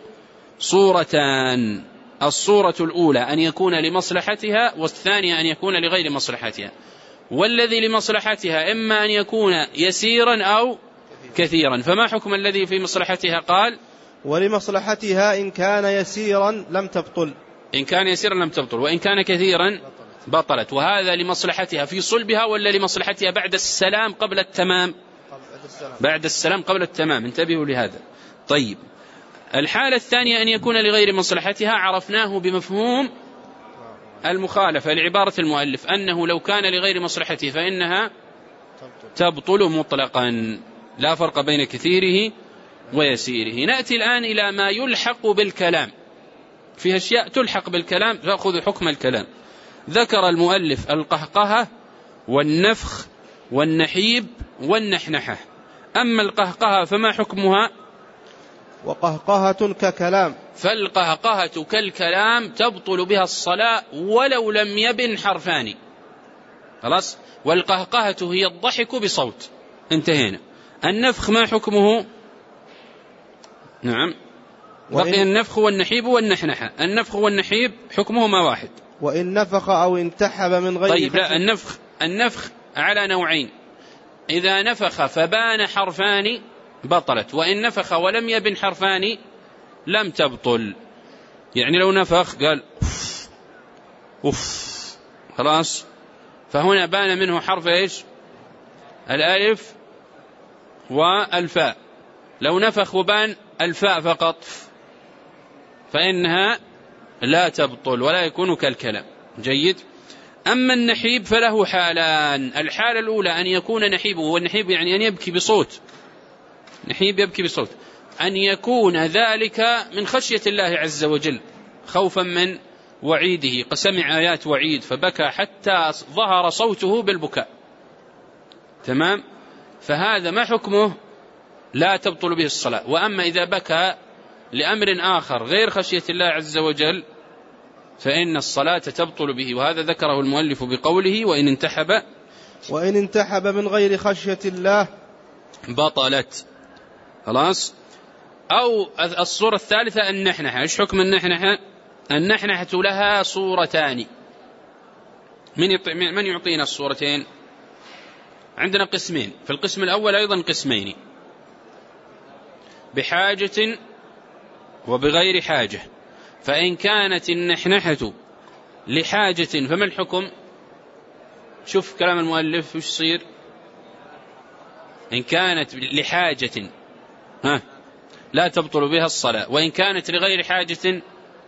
صورتان: الصورة الأولى أن يكون لمصلحتها، والثانية أن يكون لغير مصلحتها. والذي لمصلحتها إما أن يكون يسيرا أو كثيرا. فما حكم الذي في مصلحتها؟ قال ولمصلحتها إن كان يسيرا لم تبطل. إن كان يسيرا لم تبطل، وإن كان كثيرا بطلت. وهذا لمصلحتها في صلبها ولا لمصلحتها بعد السلام قبل التمام؟ بعد السلام قبل التمام. انتبهوا لهذا. طيب، الحالة الثانية أن يكون لغير مصلحتها، عرفناه بمفهوم المخالفة لعبارة المؤلف أنه لو كان لغير مصلحته فإنها تبطل مطلقا، لا فرق بين كثيره ويسيره. نأتي الآن إلى ما يلحق بالكلام. فيها أشياء تلحق بالكلام تأخذ حكم الكلام. ذكر المؤلف القهقهة والنفخ والنحيب والنحنحة. أما القهقهة فما حكمها؟ وقهقهة ككلام. فالقهقهة كالكلام تبطل بها الصلاة ولو لم يبن حرفان. خلاص؟ والقهقهة هي الضحك بصوت. انتهينا. النفخ ما حكمه؟ نعم، بقي النفخ والنحيب والنحنحة. النفخ والنحيب حكمهما واحد. وإن نفخ أو انتحب من غير. طيب، لا، النفخ على نوعين: إذا نفخ فبان حرفان بطلت، وإن نفخ ولم يبن حرفان لم تبطل. يعني لو نفخ قال أوف، خلاص، فهنا بان منه حرف إيش؟ الألف والفاء. لو نفخ وبان الفاء فقط فإنها لا تبطل ولا يكون كالكلام. جيد. أما النحيب فله حالان: الحالة الأولى أن يكون نحيبه، والنحيب يعني أن يبكي بصوت، نحيب يبكي بصوت، أن يكون ذلك من خشية الله عز وجل، خوفا من وعيده، سمع آيات وعيد فبكى حتى ظهر صوته بالبكاء. تمام؟ فهذا ما حكمه؟ لا تبطل به الصلاة. وأما إذا بكى لأمر آخر غير خشية الله عز وجل فإن الصلاة تبطل به. وهذا ذكره المؤلف بقوله وإن انتحب من غير خشية الله بطلت. خلاص. أو الصورة الثالثة النحنحة. إيش حكم النحنحة؟ النحنحة لها صورتان. من يعطينا الصورتين؟ عندنا قسمين، في القسم الأول أيضا قسمين، بحاجة وبغير حاجة. فإن كانت النحنحة لحاجة فما الحكم؟ شوف كلام المؤلف وش يصير. إن كانت لحاجة لا تبطل بها الصلاة، وإن كانت لغير حاجة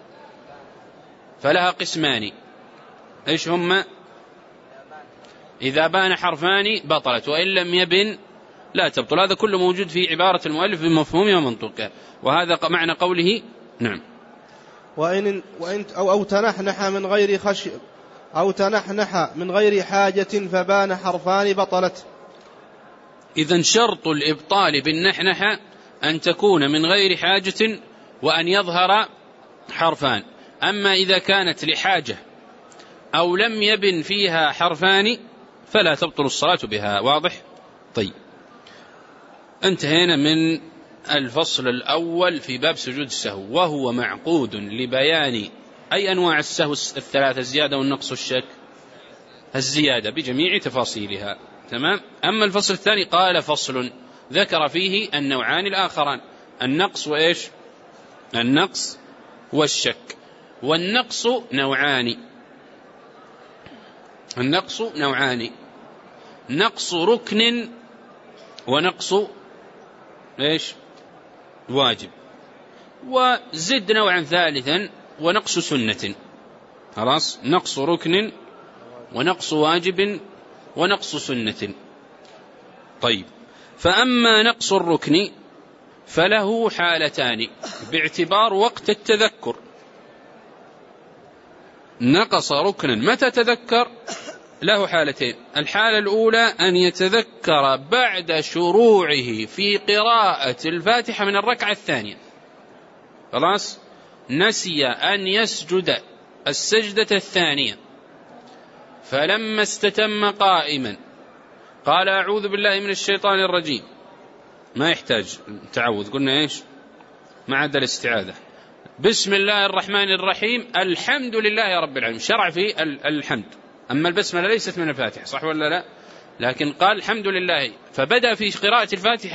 فلها قسمان. إيش هما؟ إذا بان حرفان بطلت، وإن لم يبن لا تبطل. هذا كله موجود في عبارة المؤلف بمفهومها ومنطوقها، وهذا معنى قوله. نعم. أو تنحنح من غير أو تنحنح من غير حاجة فبان حرفان بطلت. إذن شرط الإبطال بالنحنحة أن تكون من غير حاجة وأن يظهر حرفان. أما إذا كانت لحاجة أو لم يبن فيها حرفان فلا تبطل الصلاة بها. واضح؟ طيب، انتهينا من الفصل الأول في باب سجود السهو، وهو معقود لبيان أي أنواع السهو الثلاثة: الزيادة والنقص والشك. الزيادة بجميع تفاصيلها. تمام. أما الفصل الثاني قال فصل ذكر فيه النوعان الآخران: النقص وإيش؟ النقص والشك. والنقص نوعان. النقص نوعان: نقص ركن ونقص إيش؟ واجب. وزد نوعا ثالثا: ونقص سنة. خلاص، نقص ركن ونقص واجب ونقص سنة. طيب، فأما نقص الركن فله حالتان باعتبار وقت التذكر. نقص ركنا متى تذكر؟ له حالتين: الحالة الأولى أن يتذكر بعد شروعه في قراءة الفاتحة من الركعة الثانية. خلاص، نسي أن يسجد السجدة الثانية، فلما استتم قائما قال أعوذ بالله من الشيطان الرجيم. ما يحتاج تعوذ، قلنا إيش؟ ما عدا الاستعاذة. بسم الله الرحمن الرحيم الحمد لله رب العالمين، شرع في الحمد. أما البسملة ليست من الفاتحة، صح ولا لا؟ لكن قال الحمد لله، فبدأ في قراءة الفاتحة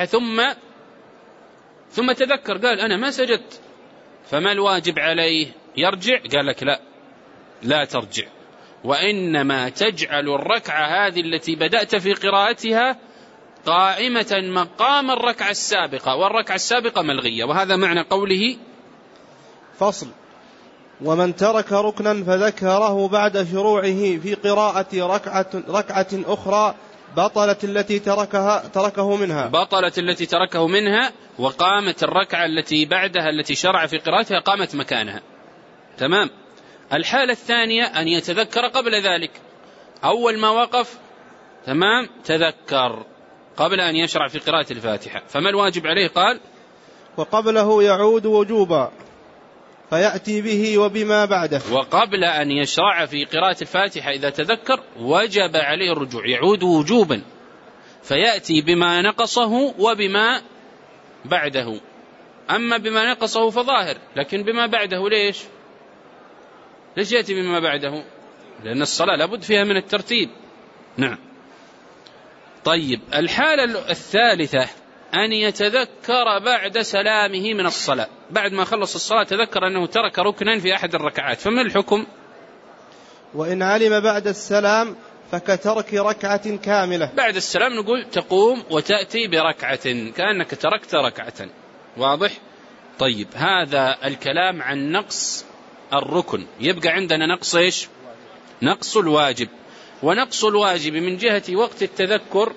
ثم تذكر قال أنا ما سجدت، فما الواجب عليه؟ يرجع؟ قال لك لا ترجع، وإنما تجعل الركعة هذه التي بدأت في قراءتها قائمة مقام الركعة السابقة، والركعة السابقة ملغية. وهذا معنى قوله. فصل: ومن ترك ركنا فذكره بعد شروعه في قراءة ركعة أخرى بطلت التي تركه منها. بطلت التي تركه منها، وقامت الركعة التي بعدها التي شرع في قراءتها قامت مكانها. تمام. الحالة الثانية أن يتذكر قبل ذلك، أول ما وقف تمام تذكر قبل أن يشرع في قراءة الفاتحة، فما الواجب عليه؟ قال: وقبله يعود وجوبا فيأتي به وبما بعده. وقبل أن يشرع في قراءة الفاتحة إذا تذكر وجب عليه الرجوع، يعود وجوبا، فيأتي بما نقصه وبما بعده. أما بما نقصه فظاهر، لكن بما بعده ليش يأتي بما بعده؟ لأن الصلاة لابد فيها من الترتيب. نعم. طيب، الحالة الثالثة أن يتذكر بعد سلامه من الصلاة، بعد ما خلص الصلاة تذكر أنه ترك ركنا في أحد الركعات، فما الحكم؟ وإن علم بعد السلام فكترك ركعة كاملة. بعد السلام نقول تقوم وتأتي بركعة كأنك تركت ركعة. واضح؟ طيب، هذا الكلام عن نقص الركن. يبقى عندنا نقص إيش؟ نقص الواجب. ونقص الواجب من جهة وقت التذكر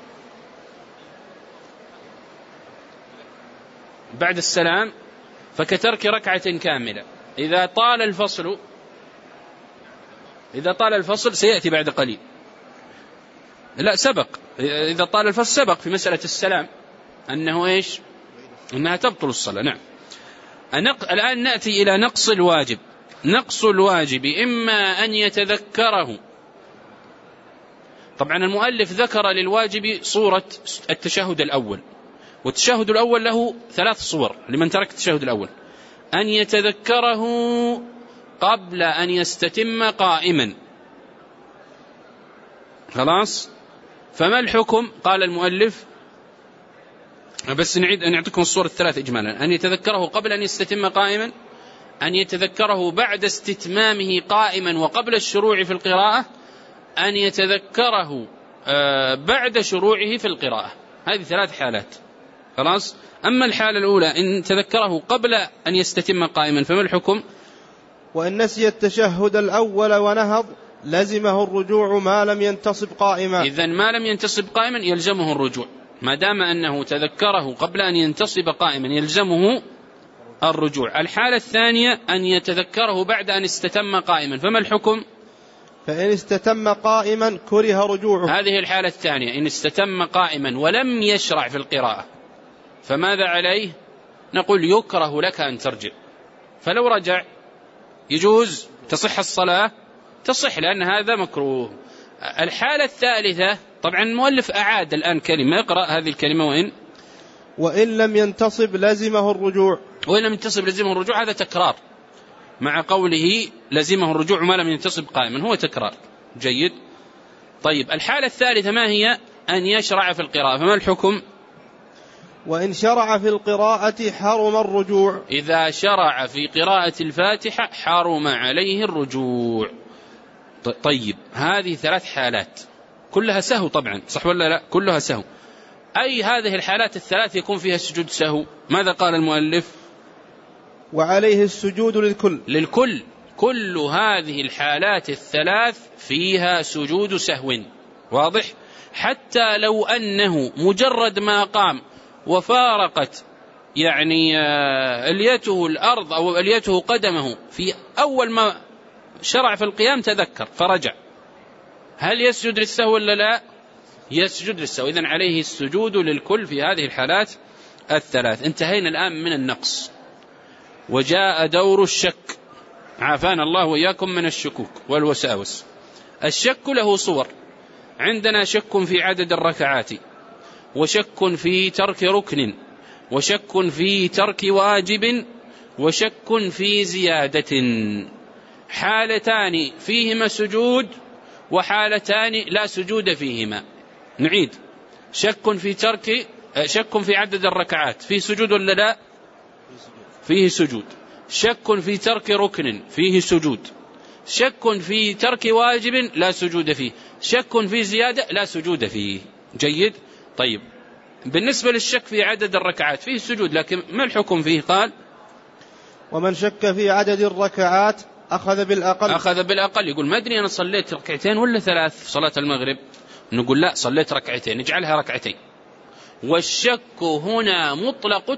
بعد السلام فكترك ركعة كاملة. إذا طال الفصل سيأتي بعد قليل. لا، سبق. إذا طال الفصل سبق في مسألة السلام أنه إيش؟ أنها تبطل الصلاة. نعم. الآن نأتي إلى نقص الواجب. نقص الواجب إما أن يتذكره. طبعا المؤلف ذكر للواجب صورة التشهد الأول، والتشهد الأول له 3 صور لمن ترك التشهد الأول: أن يتذكره قبل أن يستتم قائما. خلاص؟ فما الحكم؟ قال المؤلف، بس نعيد أن يعطيكم الصور ال3 إجمالا: أن يتذكره قبل أن يستتم قائما، أن يتذكره بعد استتمامه قائما وقبل الشروع في القراءة، أن يتذكره بعد شروعه في القراءة. هذه 3 حالات. خلاص؟ أما الحالة الأولى إن تذكره قبل أن يستتم قائما فما الحكم؟ وإن نسي التشهد الأول ونهض لزمه الرجوع ما لم ينتصب قائما. إذن ما لم ينتصب قائما يلزمه الرجوع، ما دام أنه تذكره قبل أن ينتصب قائما يلزمه الرجوع. الحالة الثانية أن يتذكره بعد أن استتم قائما فما الحكم؟ فإن استتم قائما كره رجوعه. هذه الحالة الثانية، إن استتم قائما ولم يشرع في القراءة فماذا عليه؟ نقول يكره لك أن ترجع. فلو رجع يجوز، تصح الصلاة، تصح، لأن هذا مكروه. الحالة الثالثة، طبعا المؤلف أعاد الآن كلمة، يقرأ هذه الكلمة: وإن لم ينتصب لزمه الرجوع. وإن لم ينتصب لزمه الرجوع، هذا تكرار مع قوله لزمه الرجوع ما لم ينتصب قائما، هو تكرار. جيد. طيب الحالة الثالثة ما هي؟ أن يشرع في القراءة فما الحكم؟ وإن شرع في القراءة حرم الرجوع. إذا شرع في قراءة الفاتحة حرم عليه الرجوع. طيب هذه 3 حالات كلها سهو طبعا، صح ولا لا؟ كلها سهو. أي هذه الحالات ال3 يكون فيها سجود سهو؟ ماذا قال المؤلف؟ وعليه السجود للكل. كل هذه الحالات ال3 فيها سجود سهو. واضح؟ حتى لو أنه مجرد ما قام وفارقت يعني أليته الأرض أو أليته قدمه في أول ما شرع في القيام تذكر فرجع، هل يسجد للسهو ولا لا؟ يسجد للسهو. إذن عليه السجود للكل في هذه الحالات ال3. انتهينا الآن من النقص، وجاء دور الشك. عافانا الله وإياكم من الشكوك والوساوس. الشك له صور. عندنا شك في عدد الركعات، وشك في ترك ركن، وشك في ترك واجب، وشك في زيادة. حالتان فيهما سجود وحالتان لا سجود فيهما. نعيد: شك في عدد الركعات فيه سجود ولا لا؟ فيه سجود. شك في ترك ركن فيه سجود. شك في ترك واجب لا سجود فيه. شك في زيادة لا سجود فيه. جيد. طيب بالنسبة للشك في عدد الركعات فيه سجود، لكن ما الحكم فيه؟ قال: ومن شك في عدد الركعات أخذ بالأقل. يقول ما أدري أنا صليت 2 ولا 3 في صلاة المغرب، نقول لا صليت 2، نجعلها 2. والشك هنا مطلق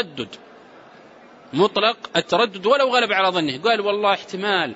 التردد ولو غلب على ظنه. قال والله احتمال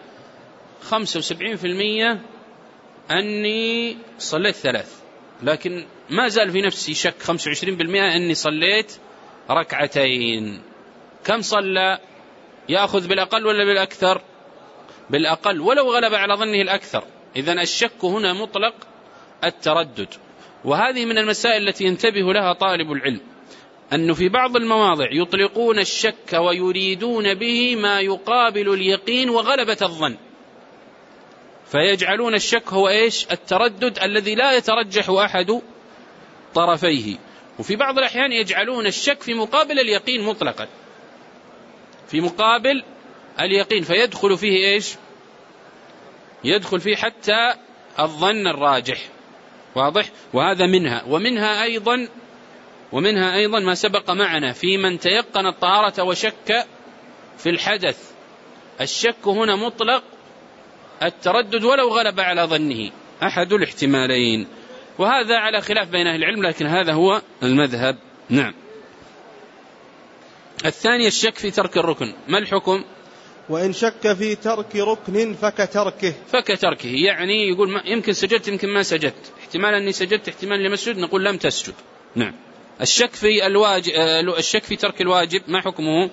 75% أني صليت 3، لكن ما زال في نفسي شك 25% أني صليت 2. كم صلى؟ يأخذ بالأقل ولا بالأكثر؟ بالأقل ولو غلب على ظنه الأكثر. إذن الشك هنا مطلق التردد. وهذه من المسائل التي ينتبه لها طالب العلم، أنه في بعض المواضع يطلقون الشك ويريدون به ما يقابل اليقين وغلبة الظن، فيجعلون الشك هو إيش؟ التردد الذي لا يترجح أحد طرفيه. وفي بعض الأحيان يجعلون الشك في مقابل اليقين مطلقا، في مقابل اليقين، فيدخل فيه إيش؟ يدخل فيه حتى الظن الراجح. واضح؟ وهذا ومنها أيضا ما سبق معنا في من تيقن الطهارة وشك في الحدث. الشك هنا مطلق التردد ولو غلب على ظنه أحد الاحتمالين، وهذا على خلاف بين أهل العلم، لكن هذا هو المذهب. نعم. الثاني الشك في ترك الركن، ما الحكم؟ وإن شك في ترك ركن فكتركه، يعني يقول يمكن سجدت يمكن ما سجدت، احتمال أني سجدت احتمال لم أسجد، نقول لم تسجد. نعم. الشك في ترك الواجب ما حكمه؟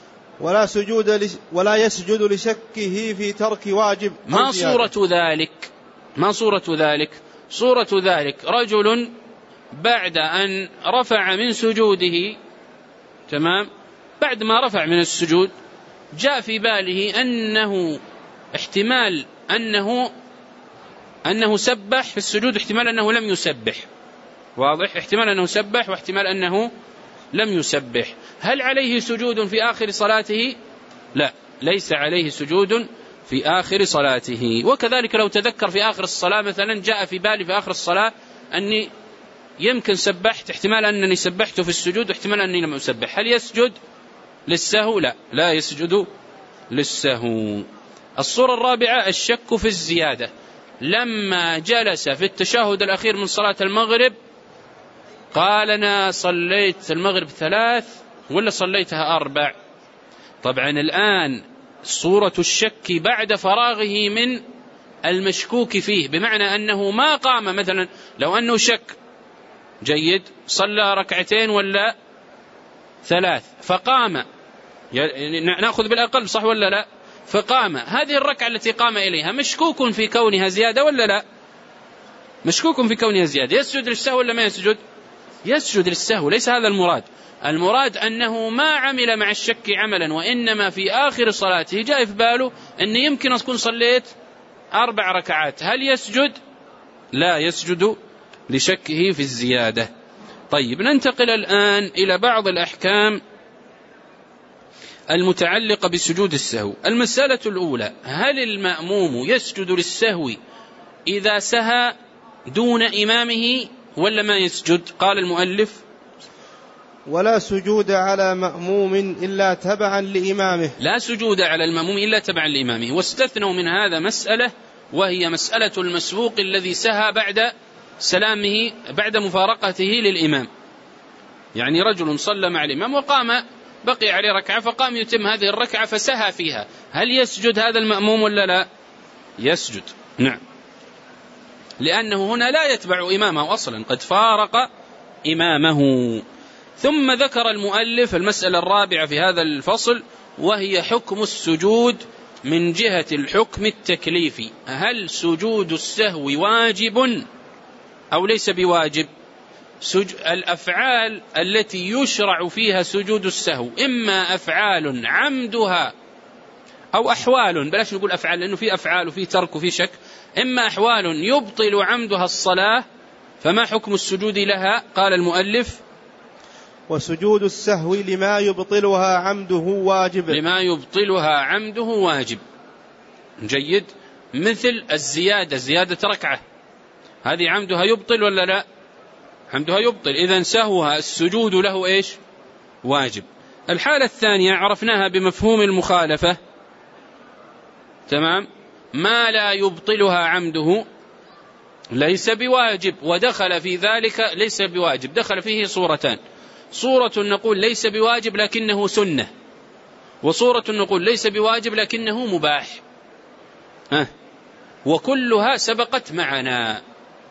ولا يسجد لشكه في ترك واجب. ما صورة ذلك؟ صورة ذلك رجل بعد أن رفع من سجوده، تمام، بعد ما رفع من السجود جاء في باله أنه احتمال أنه سبح في السجود، احتمال أنه لم يسبح، واضح؟ احتمال أنه سبح واحتمال أنه لم يسبح. هل عليه سجود في آخر صلاته؟ لا، ليس عليه سجود في آخر صلاته. وكذلك لو تذكر في آخر الصلاة مثلا، جاء في بالي في آخر الصلاة أني يمكن سبحت، احتمال أنني سبحت في السجود واحتمال أنني لم أسبح، هل يسجد للسهو؟ لا، لا يسجد للسهو. الصورة الرابعة الشك في الزيادة. لما جلس في التشهد الأخير من صلاة المغرب قال أنا صليت المغرب 3 ولا صليتها 4؟ طبعا الآن صورة الشك بعد فراغه من المشكوك فيه، بمعنى أنه ما قام، مثلا لو أنه شك، جيد، صلى 2 ولا 3 فقام، نأخذ بالأقل صح ولا لا؟ فقام، هذه الركعة التي قام إليها مشكوك في كونها زيادة ولا لا؟ مشكوك في كونها زيادة، يسجد للسهو ولا ما يسجد؟ يسجد للسهو. ليس هذا المراد، المراد أنه ما عمل مع الشك عملا، وإنما في آخر صلاته جاء في باله أن يمكن أكون صليت 4 ركعات، هل يسجد؟ لا يسجد لشكه في الزيادة. طيب، ننتقل الآن إلى بعض الأحكام المتعلقة بسجود السهو. المسألة الأولى: هل المأموم يسجد للسهو إذا سهى دون إمامه ولا ما يسجد؟ قال المؤلف: ولا سجود على مأموم إلا تبعا لإمامه. لا سجود على المأموم إلا تبعا لإمامه. واستثنوا من هذا مسألة، وهي مسألة المسبوق الذي سهى بعد سلامه، بعد مفارقته للإمام. يعني رجل صلى مع الإمام وقام، بقي عليه ركعة فقام يتم هذه الركعة فسهى فيها، هل يسجد هذا المأموم ولا لا؟ يسجد، نعم، لأنه هنا لا يتبع إمامه أصلا، قد فارق إمامه. ثم ذكر المؤلف المسألة الرابعة في هذا الفصل، وهي حكم السجود من جهة الحكم التكليفي. هل سجود السهو واجب أو ليس بواجب؟ الأفعال التي يشرع فيها سجود السهو إما أفعال عمدها، أو أحوال، بلاش نقول أفعال لأنه في أفعال وفي ترك وفي شك، إما أحوال يبطل عمدها الصلاة، فما حكم السجود لها؟ قال المؤلف: وسجود السهو لما يبطلها عمده واجب. لما يبطلها عمده واجب، جيد. مثل الزيادة، زيادة ركعة، هذه عمدها يبطل ولا لا؟ عمدها يبطل، إذن سهوها السجود له إيش؟ واجب. الحالة الثانية عرفناها بمفهوم المخالفة، تمام، ما لا يبطلها عمده ليس بواجب، ودخل في ذلك ليس بواجب، دخل فيه صورتان: صورة نقول ليس بواجب لكنه سنة، وصورة نقول ليس بواجب لكنه مباح، وكلها سبقت معنا.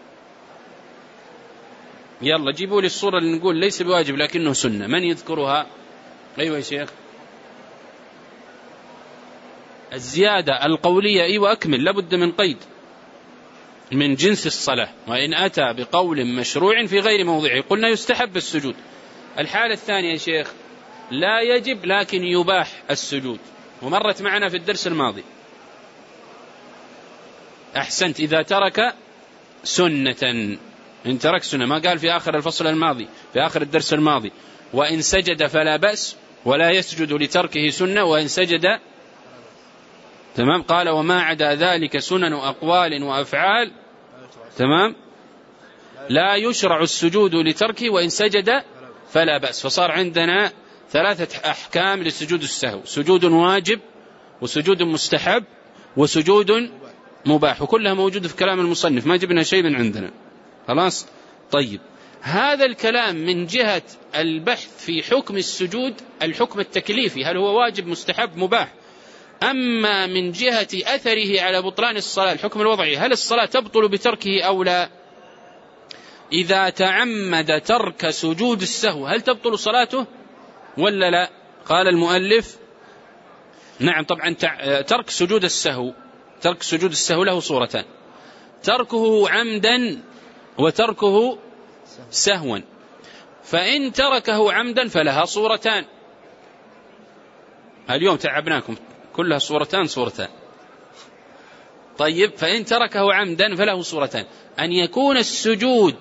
يلا جيبوا لي الصورة اللي نقول ليس بواجب لكنه سنة، من يذكرها؟ أيوة يا شيخ. الزيادة القولية، أيوة أكمل، لابد من قيد، من جنس الصلاة، وإن أتى بقول مشروع في غير موضعه قلنا يستحب السجود. الحالة الثانية يا شيخ لا يجب لكن يباح السجود، ومرت معنا في الدرس الماضي. أحسنت، إذا ترك سنة، إن ترك سنة، ما قال في آخر الفصل الماضي، في آخر الدرس الماضي: وإن سجد فلا بأس، ولا يسجد لتركه سنة، وإن سجد، تمام، قال: وما عدا ذلك سنن أقوال وأفعال، تمام، لا يشرع السجود لتركه، وإن سجد فلا بأس. فصار عندنا 3 أحكام للسجود السهو: سجود واجب، وسجود مستحب، وسجود مباح، وكلها موجودة في كلام المصنف، ما جبنا شيء من عندنا. خلاص؟ طيب، هذا الكلام من جهة البحث في حكم السجود، الحكم التكليفي، هل هو واجب، مستحب، مباح. أما من جهة أثره على بطلان الصلاة، الحكم الوضعي، هل الصلاة تبطل بتركه أو لا؟ إذا تعمد ترك سجود السهو هل تبطل صلاته ولا لا؟ قال المؤلف: نعم طبعا، ترك سجود السهو، ترك سجود السهو له صورتان: تركه عمدا وتركه سهوا، فإن تركه عمدا فلها صورتان. اليوم تعبناكم كلها صورتان. طيب، فإن تركه عمدا فله صورتان: أن يكون السجود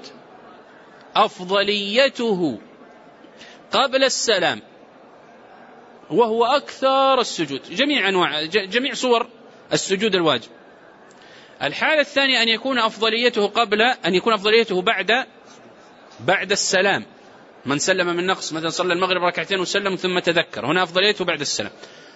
أفضليته قبل السلام وهو أكثر السجود، جميع صور السجود الواجب. الحالة الثانية أن يكون أفضليته بعد السلام. من سلم من نقص، مثلا صلى المغرب ركعتين وسلم ثم تذكر، هنا أفضليته بعد السلام.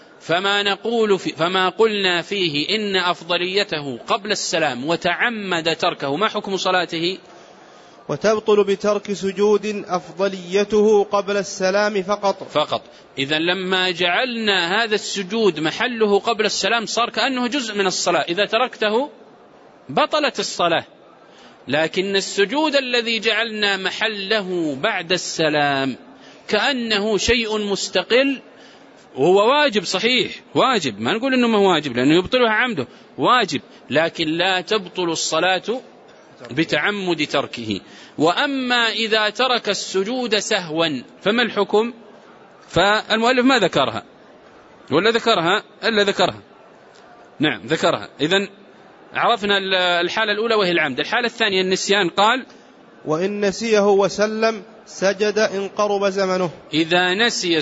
فما قلنا فيه إن أفضليته قبل السلام وتعمد تركه، ما حكم صلاته؟ وتبطل بترك سجود أفضليته قبل السلام فقط. إذن لما جعلنا هذا السجود محله قبل السلام صار كأنه جزء من الصلاة، إذا تركته بطلت الصلاة. لكن السجود الذي جعلنا محله بعد السلام كأنه شيء مستقل، وهو واجب صحيح، واجب، ما نقول إنه ما واجب لأنه يبطلها عمده، واجب، لكن لا تبطل الصلاة بتعمد تركه. وأما إذا ترك السجود سهوا فما الحكم؟ فالمؤلف ما ذكرها، ولا ذكرها إلا ذكرها، نعم ذكرها. إذن عرفنا الحالة الأولى وهي العمد. الحالة الثانية النسيان، قال: وإن نسيه وسلم سجد إن قرب زمنه. إذا نسي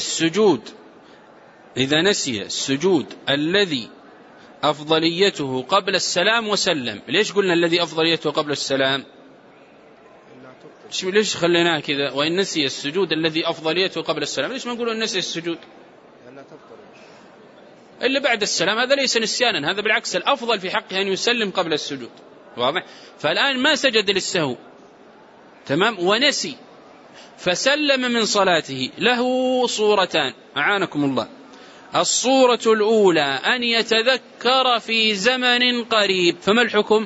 السجود الذي أفضليته قبل السلام وسلم. ليش قلنا الذي أفضليته قبل السلام؟ ليش خليناه كذا؟ وإن نسي السجود الذي أفضليته قبل السلام، ليش ما نقول إن نسي السجود إلا بعد السلام؟ هذا ليس نسيانا، هذا بالعكس الأفضل في حقه أن يسلم قبل السجود، واضح؟ فالآن ما سجد للسهو، تمام، ونسي فسلم من صلاته، له صورتان، أعانكم الله. الصورة الأولى أن يتذكر في زمن قريب، فما الحكم؟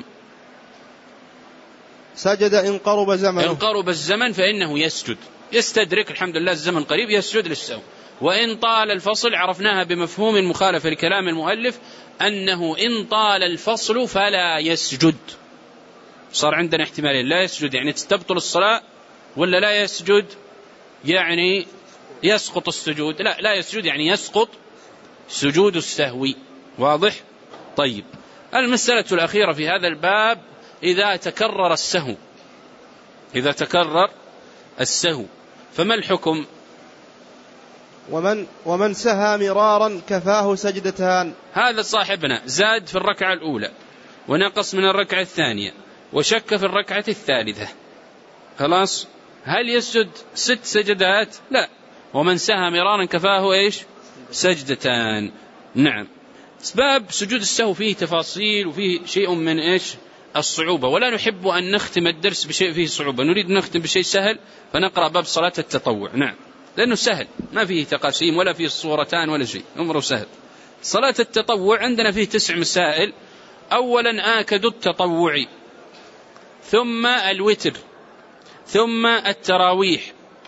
سجد إن قرب زمنه. إن قرب الزمن فإنه يستدرك، الحمد لله الزمن قريب، يسجد للسهو. وإن طال الفصل، عرفناها بمفهوم المخالفة لكلام المؤلف، أنه إن طال الفصل فلا يسجد. صار عندنا احتمالين: لا يسجد يعني تبطل الصلاة، ولا لا يسجد يعني يسقط السجود. لا يسجد يعني يسقط سجود السهو، واضح؟ طيب، المسألة الأخيرة في هذا الباب: إذا تكرر السهو فما الحكم؟ ومن سهى مرارا كفاه سجدتان. هذا صاحبنا زاد في الركعة الأولى ونقص من الركعة الثانية وشك في الركعة الثالثة، خلاص، هل يسجد 6 سجدات؟ لا. ومن سهى مرارا كفاه إيش؟ سجدتان. نعم. أسباب سجود السهو فيه تفاصيل وفيه شيء من إيش؟ الصعوبة، ولا نحب أن نختم الدرس بشيء فيه صعوبة، نريد نختم بشيء سهل، فنقرأ باب صلاة التطوع. نعم، لأنه سهل، ما فيه تقاسيم ولا فيه صورتان ولا شيء، أمره سهل. صلاة التطوع عندنا فيه 9 مسائل. أولا آكد التطوع، ثم الوتر، ثم التراويح،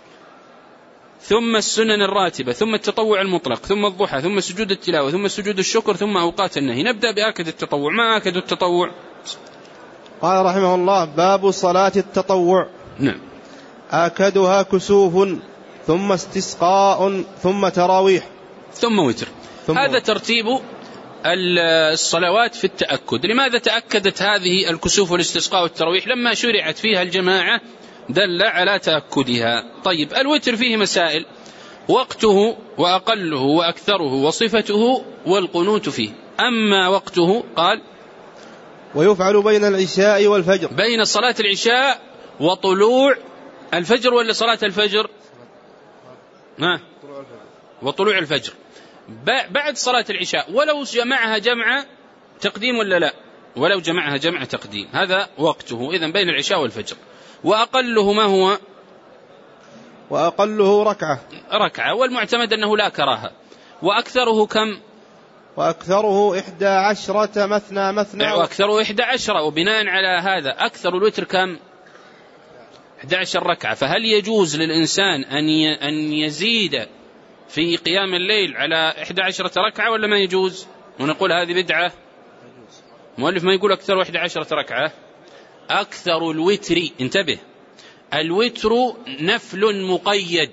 ثم السنن الراتبة، ثم التطوع المطلق، ثم الضحى، ثم سجود التلاوة، ثم سجود الشكر، ثم أوقات النهي. نبدأ بآكد التطوع. ما آكد التطوع؟ قال رحمه الله: باب صلاة التطوع. نعم. آكدها كسوف، ثم استسقاء، ثم تراويح، ثم وتر. هذا ترتيب الصلوات في التأكد. لماذا تأكدت هذه الكسوف والاستسقاء والتراويح؟ لما شرعت فيها الجماعة دل على تأكدها. طيب، الوتر فيه مسائل: وقته وأقله وأكثره وصفته والقنوت فيه. أما وقته قال: ويفعل بين العشاء والفجر. بين صلاة العشاء وطلوع الفجر، ولا صلاة الفجر؟ وطلوع الفجر بعد صلاة العشاء، ولو جمعها جمع تقديم ولا لا؟ ولو جمعها جمع تقديم، هذا وقته. إذن بين العشاء والفجر. وأقله ما هو؟ وأقله ركعة، والمعتمد أنه لا كراهة. وأكثره كم؟ وأكثره 11 مثنى. وأكثره 11، وبناء على هذا أكثر الوتر كم؟ 11 ركعة. فهل يجوز للإنسان أن يزيد في قيام الليل على 11 ركعة ولا ما يجوز؟ ونقول هذه بدعة. مؤلف ما يقول أكثر 11 ركعة، أكثر الوتر، انتبه، الوتر نفل مقيد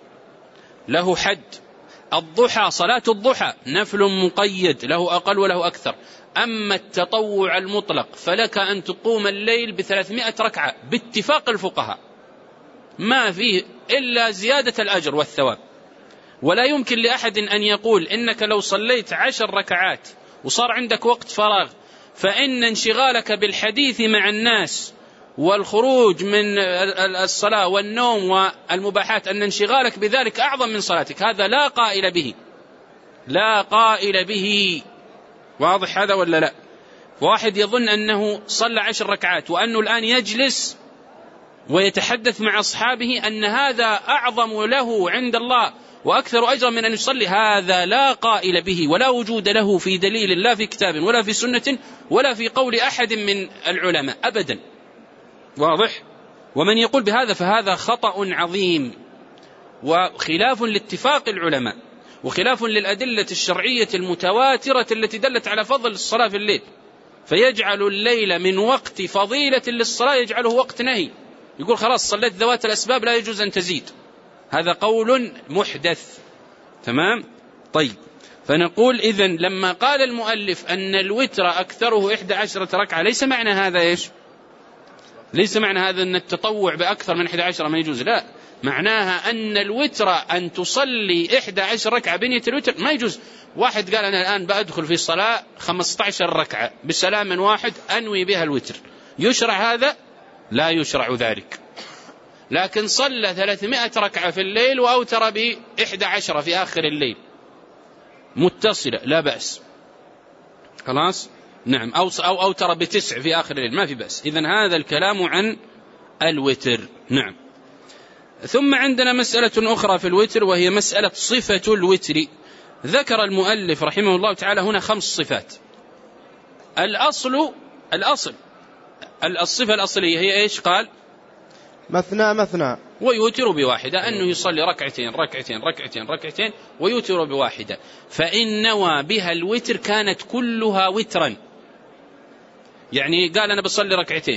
له حد. الضحى صلاة الضحى نفل مقيد له أقل وله أكثر. أما التطوع المطلق فلك أن تقوم الليل ب300 ركعة باتفاق الفقهاء، ما فيه إلا زيادة الأجر والثواب. ولا يمكن لأحد أن يقول إنك لو صليت 10 ركعات وصار عندك وقت فراغ فإن انشغالك بالحديث مع الناس والخروج من الصلاة والنوم والمباحات أن انشغالك بذلك أعظم من صلاتك. هذا لا قائل به، لا قائل به. واضح هذا ولا لا؟ واحد يظن أنه صلى 10 ركعات وأنه الآن يجلس ويتحدث مع أصحابه أن هذا أعظم له عند الله وأكثر أجرا من أن يصلي، هذا لا قائل به ولا وجود له في دليل، لا في كتاب ولا في سنة ولا في قول أحد من العلماء أبدا. واضح؟ ومن يقول بهذا فهذا خطأ عظيم وخلاف لاتفاق العلماء وخلاف للأدلة الشرعية المتواترة التي دلت على فضل الصلاة في الليل، فيجعل الليل من وقت فضيلة للصلاة يجعله وقت نهي، يقول خلاص صليت ذوات الأسباب لا يجوز أن تزيد. هذا قول محدث. تمام؟ طيب، فنقول إذن لما قال المؤلف أن الوتر أكثره 11 ركعة ليس معنى هذا إيش؟ ليس معنى هذا أن التطوع بأكثر من 11 ما يجوز، لا، معناها أن الوتر أن تصلي 11 ركعة بنية الوتر ما يجوز. واحد قال أنا الآن بأدخل في الصلاة 15 ركعة بسلام واحد أنوي بها الوتر، يشرع هذا؟ لا يشرع ذلك. لكن صلى 300 ركعة في الليل وأوتر ب11 في آخر الليل متصلة لا بأس، خلاص؟ نعم. أو أوتر ب9 في آخر الليل ما في بأس. إذن هذا الكلام عن الوتر. نعم. ثم عندنا مسألة أخرى في الوتر وهي مسألة صفة الوتر. ذكر المؤلف رحمه الله تعالى هنا 5 صفات. الصفة الأصلية هي إيش؟ قال مثنى مثنى ويوتر بواحدة، أنه يصلي ركعتين ويوتر بواحدة. فإن نوى بها الوتر كانت كلها وترا، يعني قال أنا بصلي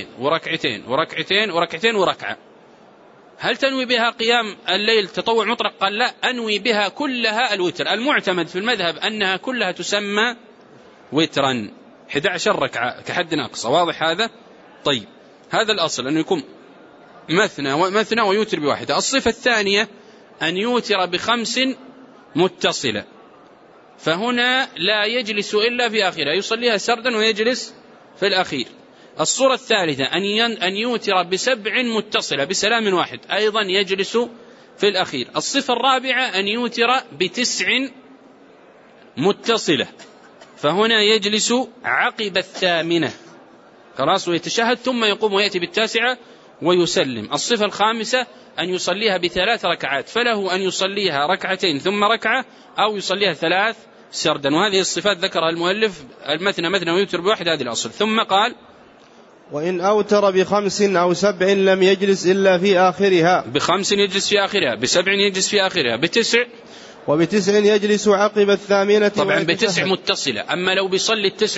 ركعتين وركعة. هل تنوي بها قيام الليل تطوع مطلق؟ قال لا، أنوي بها كلها الوتر. المعتمد في المذهب أنها كلها تسمى وترا، 11 ركعة كحد أقصى. واضح هذا؟ طيب، هذا الأصل أنه يكون مثنى ويوتر بواحدة. الصفة الثانية أن يوتر ب5 متصلة، فهنا لا يجلس إلا في آخرها، يصليها سردا ويجلس في الأخير. الصورة الثالثة أن يوتر ب7 متصلة بسلام واحد، أيضا يجلس في الأخير. الصفة الرابعة أن يوتر ب9 متصلة، فهنا يجلس عقب 8 خلاص ويتشهد ثم يقوم ويأتي ب9 ويسلم. الصفة الخامسة أن يصليها ب3 ركعات، فله أن يصليها ركعتين ثم ركعة أو يصليها 3 سردا. وهذه الصفات ذكرها المؤلف، المثنى ويوتر بواحد، هذه الأصل. ثم قال وإن أوتر ب5 أو 7 لم يجلس إلا في آخرها. ب5 يجلس في آخرها، ب7 يجلس في آخرها، ب9 يجلس عقب 8. طبعا ب9 متصلة. أما لو بيصلي 9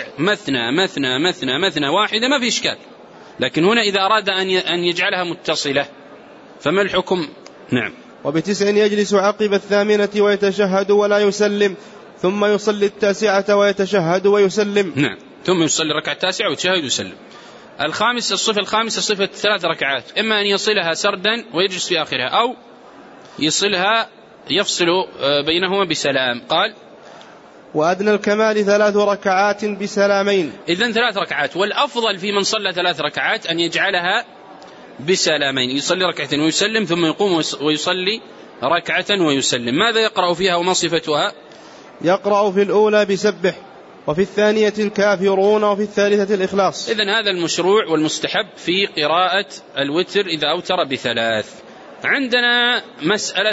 مثنى واحدة ما في إشكال، لكن هنا إذا أراد أن يجعلها متصلة فما الحكم؟ نعم. وب9 يجلس عقب 8 ويتشهد ولا يسلم، ثم يصلي 9 ويتشهد ويسلم. نعم، ثم يصلي ركعة 9 ويتشهد ويسلم. الصفة الخامسة صفة 3 ركعات، إما أن يصلها سردا ويجلس في آخرها أو يصلها يفصل بينهما بسلام. قال وأدنى الكمال 3 ركعات بسلامين. إذن 3 ركعات، والأفضل في من صلى 3 ركعات أن يجعلها بسلامين، يصلي ركعتين ويسلم ثم يقوم ويصلي ركعة ويسلم. ماذا يقرأ فيها وما صفتها؟ يقرأ في الأولى بسبح، وفي الثانية الكافرون، وفي الثالثة الإخلاص. إذن هذا المشروع والمستحب في قراءة الوتر إذا أوتر ب3. عندنا مسألة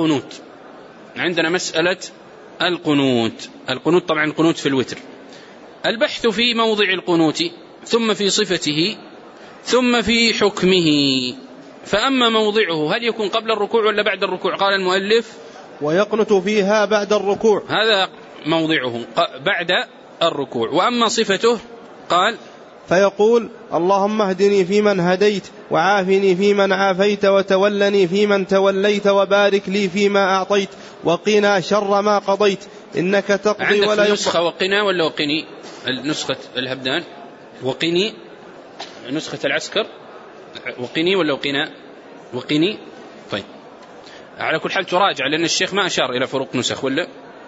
القنوت. القنوت طبعا القنوت في الوتر، البحث في موضع القنوت ثم في صفته ثم في حكمه. فأما موضعه هل يكون قبل الركوع ولا بعد الركوع؟ قال المؤلف ويقنت فيها بعد الركوع، هذا موضعه بعد الركوع. وأما صفته قال فيقول اللهم اهدني فيمن هديت وعافني فيمن عافيت وتولني فيمن توليت وبارك لي فيما أعطيت وقنا شر ما قضيت إنك تقضي ولا يقضى. نسخة وقنا ولا وقني؟ نسخة الهبدان وقني، نسخة العسكر وقني ولا وقنا؟ وقني. طيب على كل حال تراجع، لأن الشيخ ما أشار إلى فروق نسخ ولا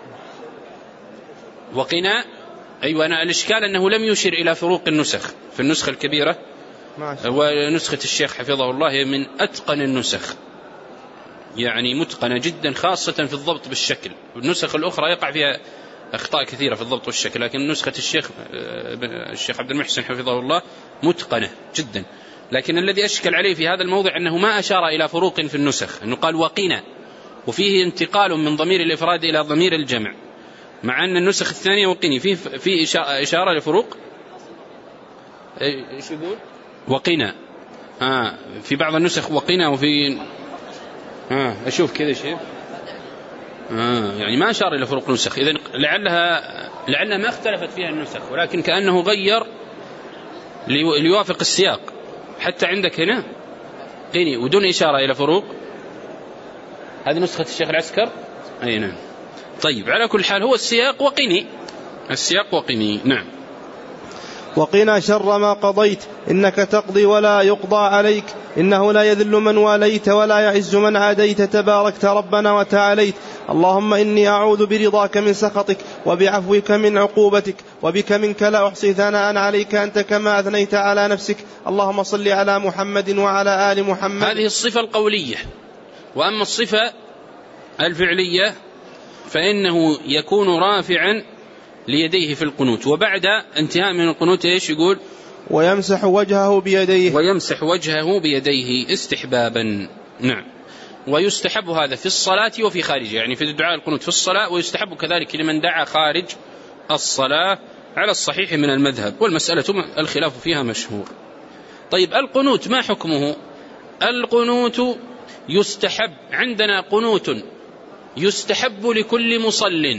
وقنا. أيوة، أنا الإشكال أنه لم يشر إلى فروق النسخ في النسخة الكبيرة، ونسخة الشيخ حفظه الله من أتقن النسخ، يعني متقنة جدا، خاصة في الضبط بالشكل. النسخ الأخرى يقع فيها أخطاء كثيرة في الضبط والشكل، لكن نسخة الشيخ عبد المحسن حفظه الله متقنة جدا. لكن الذي أشكل عليه في هذا الموضع أنه ما أشار إلى فروق في النسخ، أنه قال وقنا، وفيه انتقال من ضمير الإفراد إلى ضمير الجمع، مع أن النسخ الثانية وقني فيه إشارة لفروق. إيش يقول؟ وقنا في بعض النسخ وقنا، وفي أشوف كذا شيء يعني ما أشار إلى فروق نسخ. إذن لعلها ما اختلفت فيها النسخ، ولكن كأنه غير ليوافق السياق. حتى عندك هنا قني ودون إشارة إلى فروق. هذه نسخة الشيخ العسكر. أي نعم. طيب على كل حال هو السياق وقني، السياق وقني. نعم. وقنا شر ما قضيت إنك تقضي ولا يقضى عليك إنه لا يذل من واليت ولا يعز من عاديت تباركت ربنا وتعاليت. اللهم إني أعوذ برضاك من سخطك وبعفوك من عقوبتك وبك منك لا أحصي ثناء عليك أنت كما أثنيت على نفسك. اللهم صل على محمد وعلى آل محمد. هذه الصفة القولية. وأما الصفة الفعلية فإنه يكون رافعا ليديه في القنوت، وبعد انتهاء من القنوت إيش يقول؟ ويمسح وجهه بيديه. ويمسح وجهه بيديه استحبابا. نعم. ويستحب هذا في الصلاة وفي خارجها، يعني في الدعاء القنوت في الصلاة، ويستحب كذلك لمن دعا خارج الصلاة على الصحيح من المذهب، والمسألة الخلاف فيها مشهور. طيب القنوت ما حكمه؟ القنوت يستحب، عندنا قنوت يستحب لكل مصل،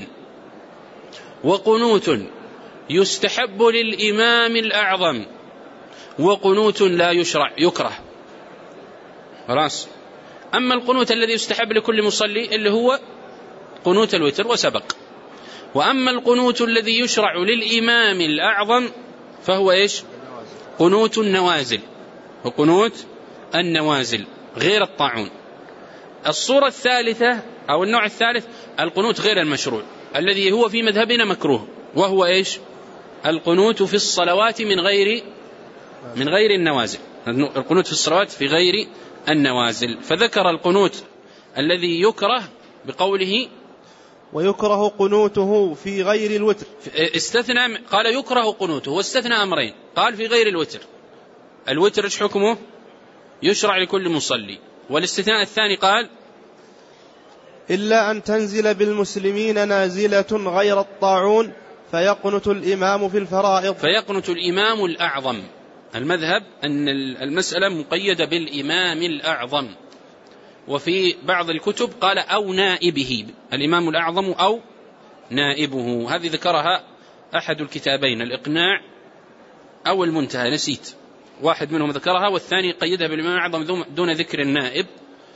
وقنوت يستحب للإمام الأعظم، وقنوت لا يشرع يكره. خلاص. أما القنوت الذي يستحب لكل مصلي اللي هو قنوت الوتر وسبق. وأما القنوت الذي يشرع للإمام الأعظم فهو إيش؟ قنوت النوازل، وقنوت النوازل غير الطاعون. الصورة الثالثة أو النوع الثالث القنوت غير المشروع الذي هو في مذهبنا مكروه، وهو إيش؟ القنوت في الصلوات من غير النوازل، القنوت في الصلوات في غير النوازل. فذكر القنوت الذي يكره بقوله ويكره قنوته في غير الوتر. استثنى، قال يكره قنوته، واستثنى أمرين، قال في غير الوتر. الوتر ايش حكمه؟ يشرع لكل مصلي. والاستثناء الثاني قال إلا أن تنزل بالمسلمين نازلة غير الطاعون فيقنت الإمام في الفرائض. فيقنت الإمام الأعظم. المذهب أن المسألة مقيدة بالإمام الأعظم، وفي بعض الكتب قال أو نائبه، الإمام الأعظم أو نائبه. هذه ذكرها أحد الكتابين، الإقناع أو المنتهى، نسيت واحد منهم ذكرها، والثاني قيدها بالإمام الأعظم دون ذكر النائب،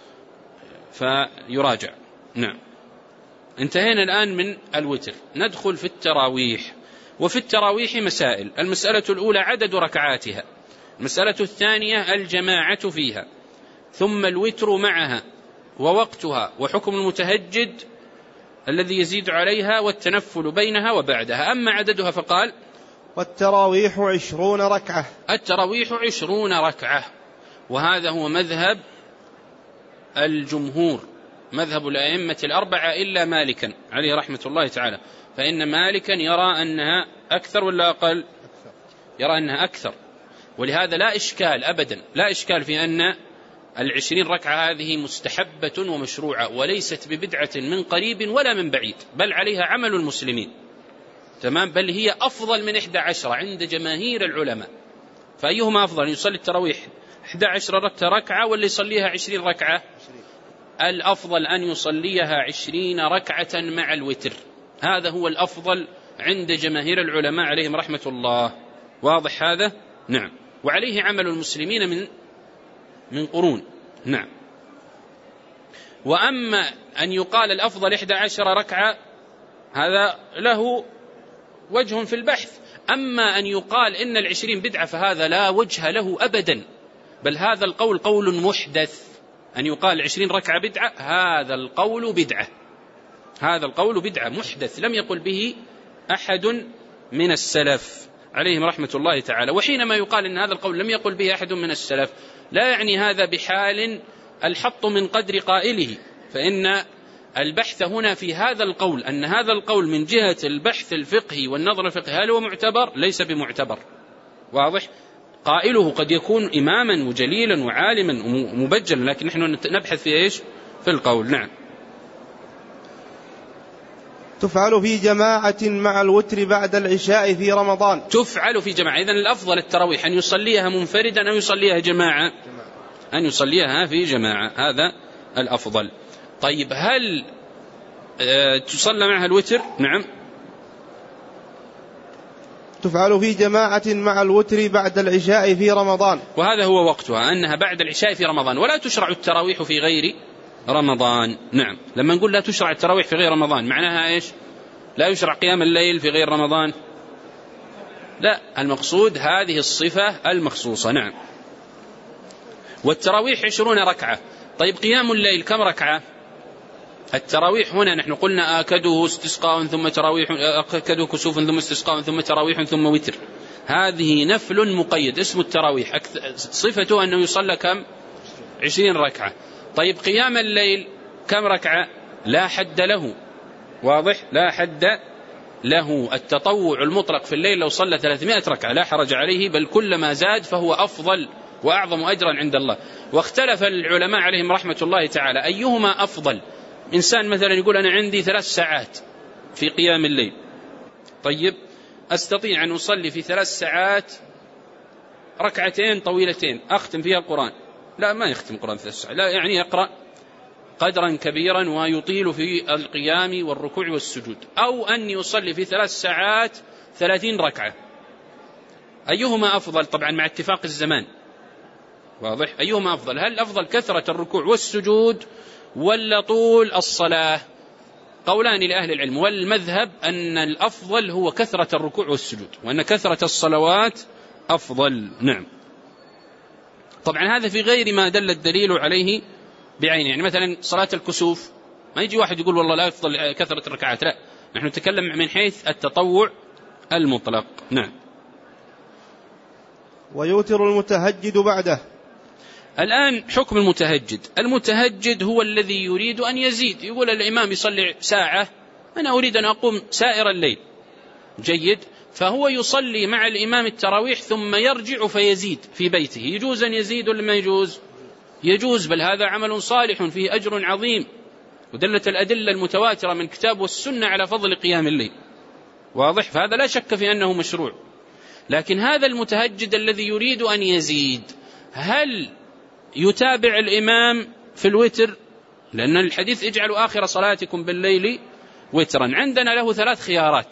فيراجع. نعم. انتهينا الآن من الوتر، ندخل في التراويح. وفي التراويح مسائل. المسألة الأولى عدد ركعاتها، المسألة الثانية الجماعة فيها، ثم الوتر معها ووقتها، وحكم المتهجد الذي يزيد عليها، والتنفل بينها وبعدها. أما عددها فقال والتراويح 20 ركعة. التراويح 20 ركعة، وهذا هو مذهب الجمهور، مذهب الأئمة الأربعة إلا مالكا عليه رحمة الله تعالى، فإن مالكا يرى أنها أكثر ولا أقل؟ يرى أنها أكثر. ولهذا لا إشكال أبدا، لا إشكال في أن 20 ركعة هذه مستحبة ومشروعة، وليست ببدعة من قريب ولا من بعيد، بل عليها عمل المسلمين. تمام. بل هي أفضل من 11 عند جماهير العلماء. فأيهما أفضل؟ يصلي التراويح 11 ركعة ولا يصليها 20 ركعة؟ الأفضل أن يصليها 20 ركعة مع الوتر، هذا هو الأفضل عند جماهير العلماء عليهم رحمة الله. واضح هذا؟ نعم، وعليه عمل المسلمين من قرون. نعم. وأما أن يقال الأفضل 11 ركعة هذا له وجه في البحث، أما أن يقال إن 20 بدعة فهذا لا وجه له أبدا، بل هذا القول قول محدث. أن يقال 20 ركعة بدعة، هذا القول بدعة، هذا القول بدعة محدث لم يقل به أحد من السلف عليهم رحمة الله تعالى. وحينما يقال إن هذا القول لم يقل به أحد من السلف لا يعني هذا بحال الحط من قدر قائله، فإن البحث هنا في هذا القول، أن هذا القول من جهة البحث الفقهي والنظر الفقهي هل هو معتبر؟ ليس بمعتبر. واضح؟ قائله قد يكون إماما وجليلا وعالما ومبجلا، لكن نحن نبحث في إيش؟ في القول. نعم. تفعل في جماعة مع الوتر بعد العشاء في رمضان. تفعل في جماعة، إذن الأفضل التراويح أن يصليها منفردا أو يصليها جماعة، أن يصليها في جماعة، هذا الأفضل. طيب هل تصلى معها الوتر؟ نعم. تفعل في جماعة مع الوتر بعد العشاء في رمضان، وهذا هو وقتها، أنها بعد العشاء في رمضان، ولا تشرع التراويح في غير رمضان. نعم. لما نقول لا تشرع التراويح في غير رمضان معناها إيش؟ لا يشرع قيام الليل في غير رمضان؟ لا، المقصود هذه الصفة المخصوصة. نعم. والتراويح 20 ركعة. طيب قيام الليل كم ركعة؟ التراويح هنا نحن قلنا آكده استسقاء ثم تراويح، آكده كسوف ثم استسقاء ثم تراويح ثم وتر، هذه نفل مقيد اسم التراويح، صفته أنه يصلى كم؟ 20 ركعة. طيب قيام الليل كم ركعة؟ لا حد له. واضح؟ لا حد له. التطوع المطلق في الليل لو صلى 300 ركعة لا حرج عليه، بل كلما زاد فهو أفضل وأعظم أجرا عند الله. واختلف العلماء عليهم رحمة الله تعالى أيهما أفضل. إنسان مثلا يقول أنا عندي 3 ساعات في قيام الليل، طيب أستطيع أن أصلي في 3 ساعات ركعتين طويلتين أختم فيها القرآن. لا، ما يختم القرآن في 3 ساعات، لا، يعني يقرأ قدرا كبيرا ويطيل في القيام والركوع والسجود. أو أن يصلي في 3 ساعات 30 ركعة، أيهما أفضل؟ طبعا مع اتفاق الزمان. واضح؟ أيهما أفضل؟ هل أفضل كثرة الركوع والسجود ولا طول الصلاة؟ قولان لأهل العلم، والمذهب أن الأفضل هو كثرة الركوع والسجود، وأن كثرة الصلوات أفضل. نعم. طبعا هذا في غير ما دل الدليل عليه بعينه، يعني مثلا صلاة الكسوف ما يجي واحد يقول والله لا يفضل كثرة الركعات، لا، نحن نتكلم من حيث التطوع المطلق. نعم. ويوتر المتهجد بعده. الآن حكم المتهجد. المتهجد هو الذي يريد أن يزيد، يقول الإمام يصلي ساعة، أنا أريد أن أقوم سائر الليل، جيد، فهو يصلي مع الإمام التراويح ثم يرجع فيزيد في بيته. يجوز أن يزيد ولا ما يجوز؟ يجوز، بل هذا عمل صالح فيه أجر عظيم، ودلت الأدلة المتواترة من الكتاب والسنة على فضل قيام الليل. واضح؟ فهذا لا شك في أنه مشروع. لكن هذا المتهجد الذي يريد أن يزيد، هل يتابع الإمام في الوتر؟ لأن الحديث اجعلوا آخر صلاتكم بالليل وترا. عندنا له 3 خيارات،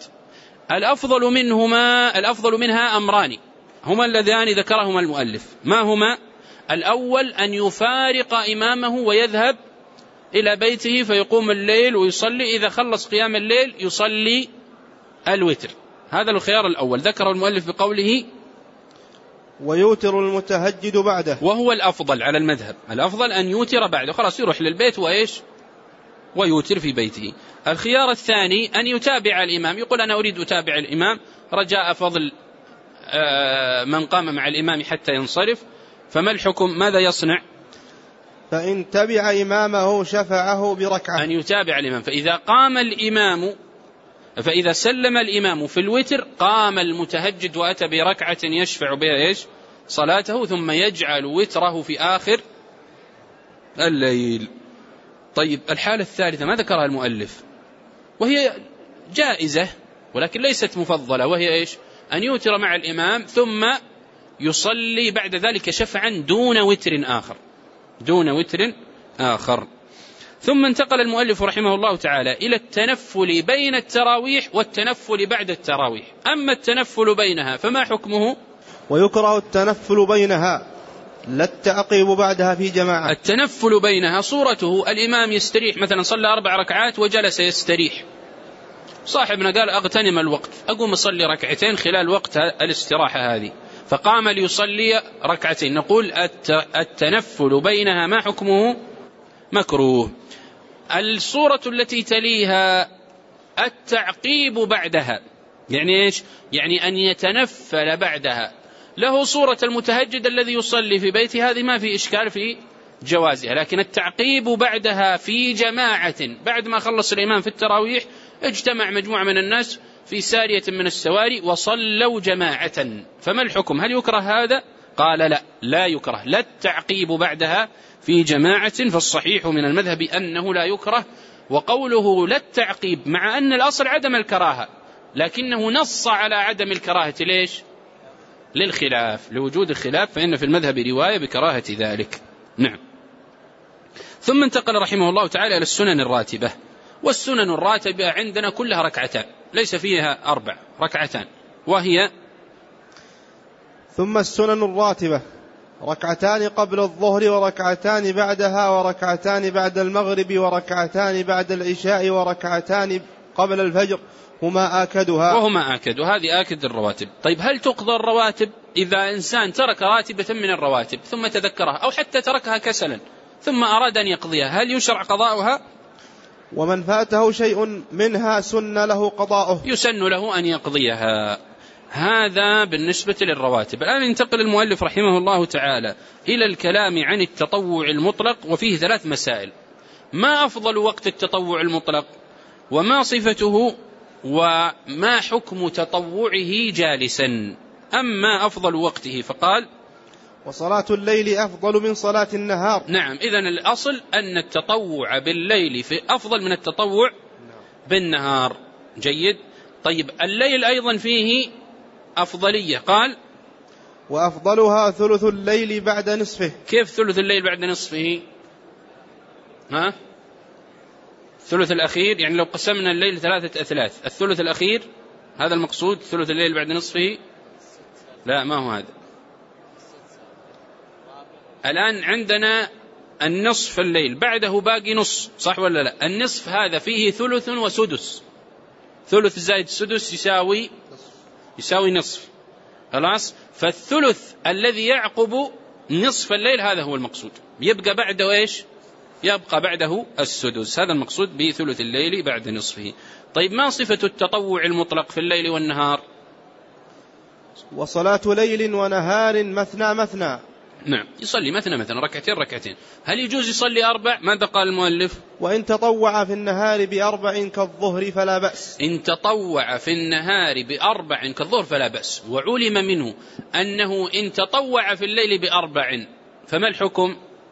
الأفضل منها أمران هما اللذان ذكرهما المؤلف. ما هما؟ الأول أن يفارق إمامه ويذهب إلى بيته فيقوم الليل ويصلي، إذا خلص قيام الليل يصلي الوتر، هذا الخيار الأول ذكره المؤلف بقوله ويوتر المتهجد بعده، وهو الأفضل على المذهب. الأفضل أن يوتر بعده، خلاص يروح للبيت وإيش ويوتر في بيته. الخيار الثاني أن يتابع الإمام، يقول أنا أريد أتابع الإمام رجاء فضل من قام مع الإمام حتى ينصرف. فما الحكم؟ ماذا يصنع؟ فإن تبع إمامه شفعه بركعة. أن يتابع الإمام، فإذا قام الإمام، فإذا سلم الإمام في الوتر قام المتهجد وأتى بركعة يشفع بها إيش صلاته، ثم يجعل وتره في آخر الليل. طيب الحالة الثالثة ما ذكرها المؤلف وهي جائزة ولكن ليست مفضلة، وهي إيش؟ أن يوتر مع الإمام ثم يصلي بعد ذلك شفعا دون وتر آخر. ثم انتقل المؤلف رحمه الله تعالى إلى التنفل بين التراويح والتنفل بعد التراويح. أما التنفل بينها فما حكمه؟ ويكره التنفل بينها لا التعقيب بعدها في جماعة. التنفل بينها صورته الإمام يستريح مثلا، صلى 4 ركعات وجلس يستريح، صاحبنا قال أغتنم الوقت أقوم أصلي ركعتين خلال وقت الاستراحة هذه، فقام ليصلي ركعتين، نقول التنفل بينها ما حكمه؟ مكروه. الصورة التي تليها التعقيب بعدها، يعني إيش؟ يعني أن يتنفل بعدها، له صورة المتهجد الذي يصلي في بيته، هذه ما في إشكال في جوازها، لكن التعقيب بعدها في جماعة بعد ما خلص الإمام في التراويح اجتمع مجموعة من الناس في سارية من السواري وصلوا جماعة، فما الحكم؟ هل يكره هذا؟ قال لا يكره، لا التعقيب بعدها في جماعة، فالصحيح من المذهب أنه لا يكره. وقوله لا التعقيب مع أن الأصل عدم الكراهة، لكنه نص على عدم الكراهة ليش؟ للخلاف، لوجود الخلاف، فإن في المذهب رواية بكراهة ذلك. نعم. ثم انتقل رحمه الله تعالى إلى السنن الراتبة، والسنن الراتبة عندنا كلها ركعتان، ليس فيها 4 ركعتان، وهي ثم السنن الراتبة 2 قبل الظهر وركعتان بعدها وركعتان بعد المغرب وركعتان بعد العشاء وركعتان قبل الفجر هما آكدها. وهما آكد، وهذه آكد الرواتب. طيب هل تقضى الرواتب إذا إنسان ترك راتبة من الرواتب ثم تذكرها، أو حتى تركها كسلا ثم أراد أن يقضيها، هل يشرع قضاؤها؟ ومن فاته شيء منها سن له قضاؤه، يسن له أن يقضيها. هذا بالنسبة للرواتب. الآن ينتقل المؤلف رحمه الله تعالى إلى الكلام عن التطوع المطلق، وفيه 3 مسائل: ما أفضل وقت التطوع المطلق، وما صفته، وما حكم تطوعه جالسا. أما أفضل وقته فقال: وصلاة الليل أفضل من صلاة النهار. نعم، إذن الأصل أن التطوع بالليل في أفضل من التطوع بالنهار. جيد. طيب الليل أيضا فيه أفضلية، قال: وأفضلها ثلث الليل بعد نصفه. كيف ثلث الليل بعد نصفه؟ الثلث الأخير، يعني لو قسمنا الليل 3 أثلاث، الثلث الأخير هذا المقصود، ثلث الليل بعد نصفه؟ لا، ما هو هذا. الآن عندنا النصف الليل بعده باقي نص، صح ولا لا؟ النصف هذا فيه ثلث وسدس، ثلث زائد سدس يساوي نصف، خلاص. فالثلث الذي يعقب نصف الليل هذا هو المقصود، يبقى بعده إيش؟ يبقى بعده السدس، هذا المقصود بثلث الليل بعد نصفه. طيب ما صفة التطوع المطلق في الليل والنهار؟ وصلاة ليل ونهار مثنى مثنى. نعم، يصلي مثنى مثنى، ركعتين. هل يجوز يصلي 4؟ ماذا قال المؤلف؟ وإن تطوع في النهار ب4 كالظهر فلا بأس. إن تطوع في النهار ب4 كالظهر فلا بأس. وعلم منه أنه إن تطوع في الليل ب4 فما الحكم؟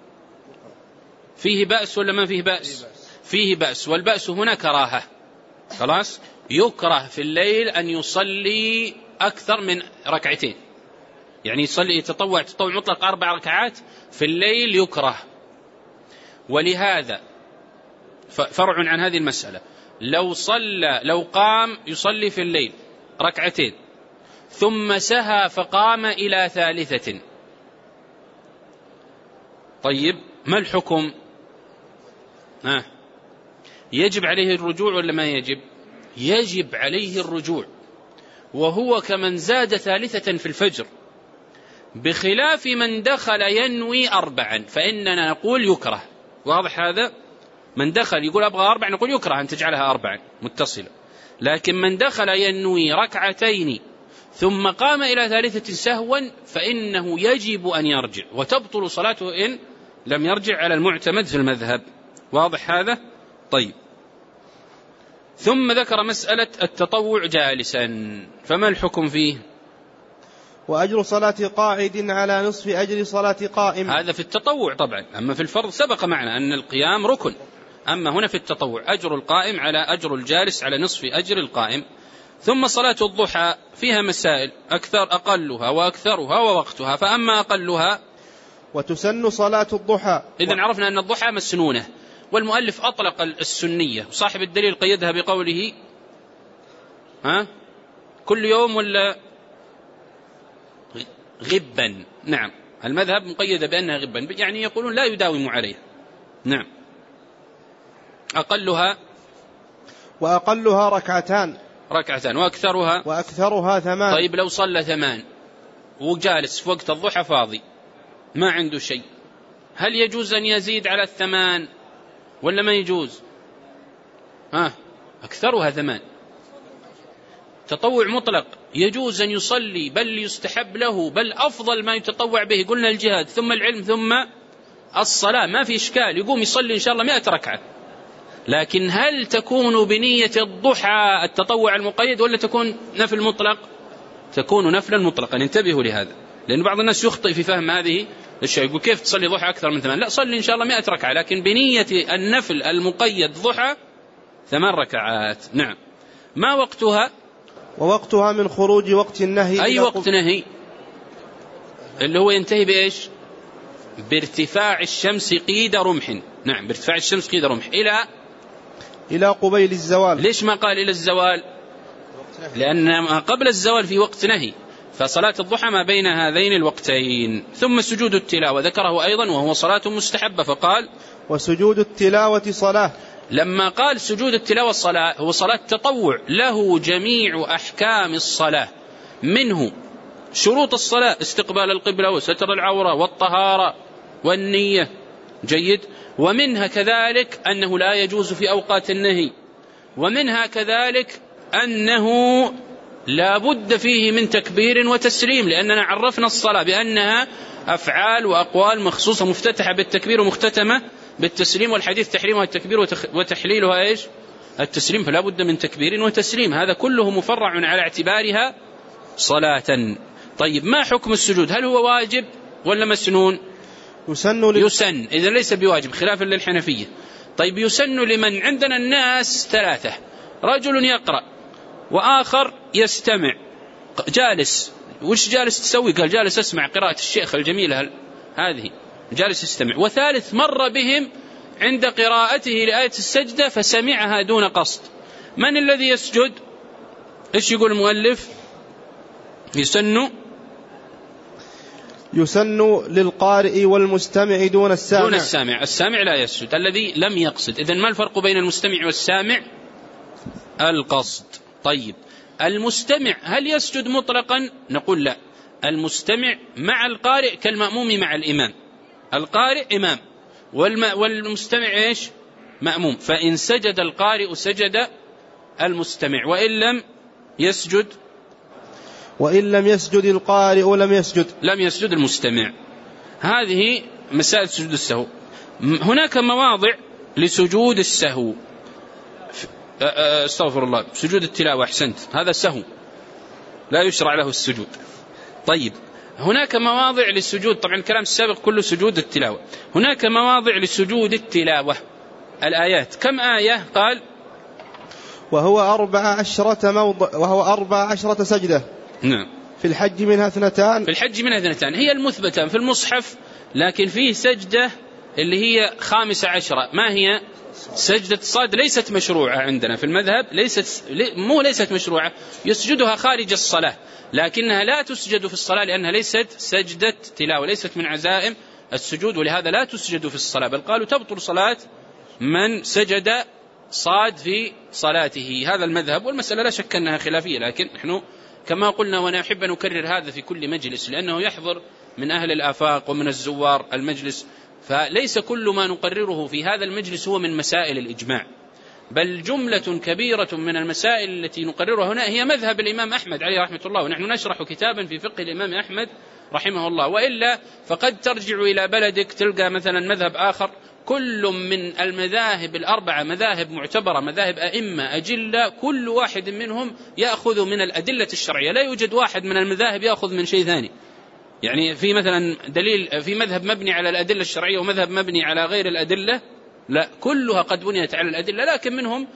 فيه بأس ولا ما فيه بأس؟ فيه بأس، والبأس هنا كراهة، خلاص. يكره في الليل أن يصلي أكثر من 2، يعني يصلي تطوع مطلق 4 ركعات في الليل يكره. ولهذا فرع عن هذه المسألة، لو قام يصلي في الليل 2 ثم سهى فقام إلى 3، طيب ما الحكم؟ يجب عليه الرجوع ولا ما يجب؟ يجب عليه الرجوع، وهو كمن زاد 3 في الفجر، بخلاف من دخل ينوي 4 فإننا نقول يكره. واضح هذا؟ من دخل يقول أبغى 4 نقول يكره أن تجعلها 4 متصلة، لكن من دخل ينوي 2 ثم قام إلى 3 سهوا فإنه يجب أن يرجع، وتبطل صلاته إن لم يرجع على المعتمد في المذهب. واضح هذا؟ طيب. ثم ذكر مسألة التطوع جالسا، فما الحكم فيه؟ وأجر صلاة قاعد على نصف أجر صلاة قائم. هذا في التطوع طبعا، أما في الفرض سبق معنا أن القيام ركن، أما هنا في التطوع أجر القائم على أجر الجالس على نصف أجر القائم. ثم صلاة الضحى فيها مسائل، أقلها وأكثرها ووقتها. فأما أقلها وتسن صلاة الضحى. إذن عرفنا أن الضحى مسنونة، والمؤلف أطلق السنية، وصاحب الدليل قيدها بقوله كل يوم ولا غبا. نعم، المذهب مقيدة بأنها غبا، يعني يقولون لا يداوم عليها. نعم. وأقلها ركعتان وأكثرها 8. طيب لو صلى 8 وجالس في وقت الضحى فاضي ما عنده شيء، هل يجوز أن يزيد على 8 ولا ما يجوز؟ أكثرها 8 تطوع مطلق، يجوز أن يصلي، بل يستحب له، بل أفضل ما يتطوع به قلنا الجهاد ثم العلم ثم الصلاة، ما في إشكال، يقوم يصلي إن شاء الله 100 ركعة. لكن هل تكون بنية الضحى التطوع المقيد ولا تكون نفل مطلق؟ تكون نفلا مطلقا. انتبهوا لهذا، لأن بعض الناس يخطئ في فهم هذه الشيء، يقول كيف تصلي ضحى أكثر من 8؟ لا، صلي إن شاء الله 100 ركعة، لكن بنية النفل المقيد ضحى 8 ركعات. نعم. ما وقتها؟ ووقتها من خروج وقت النهي. أي وقت نهي؟ اللي هو ينتهي بإيش؟ بارتفاع الشمس قيد رمح. نعم، بارتفاع الشمس قيد رمح إلى قبيل الزوال. ليش ما قال إلى الزوال؟ لأن قبل الزوال في وقت نهي، فصلاة الضحى ما بين هذين الوقتين. ثم سجود التلاوة ذكره أيضا وهو صلاة مستحبة، فقال وسجود التلاوة صلاة. لما قال سجود التلاوة الصلاة، هو صلاة تطوع له جميع أحكام الصلاة، منه شروط الصلاة استقبال القبلة وستر العورة والطهارة والنية، جيد، ومنها كذلك أنه لا يجوز في أوقات النهي، ومنها كذلك أنه لا بد فيه من تكبير وتسليم، لأننا عرفنا الصلاة بأنها أفعال وأقوال مخصوصة مفتتحة بالتكبير ومختتمة بالتسليم، والحديث تحريمها التكبير وتحليلها إيش؟ التسليم، فلا بد من تكبير وتسليم، هذا كله مفرع على اعتبارها صلاة. طيب ما حكم السجود؟ هل هو واجب ولا مسنون؟ يسن، إذن ليس بواجب خلافا للحنفية. طيب يسن لمن؟ عندنا الناس 3، رجل يقرأ وآخر يستمع جالس. وش جالس تسوي؟ قال جالس أسمع قراءة الشيخ الجميلة هذه، جالس يستمع. وثالث مر بهم عند قراءته لآية السجدة فسمعها دون قصد. من الذي يسجد؟ إيش يقول المؤلف؟ يسن للقارئ والمستمع دون السامع. السامع لا يسجد، الذي لم يقصد. إذن ما الفرق بين المستمع والسامع؟ القصد. طيب المستمع هل يسجد مطلقا؟ نقول لا، المستمع مع القارئ كالمأموم مع الإمام، القارئ إمام والمستمع إيش؟ مأموم، فإن سجد القارئ سجد المستمع، وإن لم يسجد القارئ لم يسجد المستمع. هذه مسائل سجود السهو. هناك مواضع لسجود السهو، استغفر الله، سجود التلاوة، أحسنت، هذا سهو لا يشرع له السجود. طيب هناك مواضع للسجود، طبعا الكلام السابق كله سجود التلاوة. هناك مواضع لسجود التلاوة، الآيات كم آية؟ قال وهو 14 سجدة. نعم. في الحج منها 2 هي المثبتان في المصحف، لكن فيه سجدة اللي هي 15، ما هي؟ سجدة الصاد، ليست مشروعة عندنا في المذهب، ليست مشروعة، يسجدها خارج الصلاة، لكنها لا تسجد في الصلاة لأنها ليست سجدة تلاوة، ليست من عزائم السجود، ولهذا لا تسجد في الصلاة، بل قالوا تبطل صلاة من سجد صاد في صلاته. هذا المذهب، والمسألة لا شك أنها خلافية، لكن نحن كما قلنا وأنا أحب أن أكرر هذا في كل مجلس، لأنه يحضر من أهل الآفاق ومن الزوار المجلس، فليس كل ما نقرره في هذا المجلس هو من مسائل الإجماع، بل جملة كبيرة من المسائل التي نقررها هنا هي مذهب الإمام أحمد عليه رحمة الله، ونحن نشرح كتابا في فقه الإمام أحمد رحمه الله، وإلا فقد ترجع إلى بلدك تلقى مثلا مذهب آخر، كل من المذاهب الأربعة مذاهب معتبرة، مذاهب أئمة أجلة، كل واحد منهم يأخذ من الأدلة الشرعية، لا يوجد واحد من المذاهب يأخذ من شيء ثاني. يعني في مثلا دليل في مذهب مبني على الأدلة الشرعية ومذهب مبني على غير الأدلة، لا، كلها قد بنيت على الأدلة، لكن منهم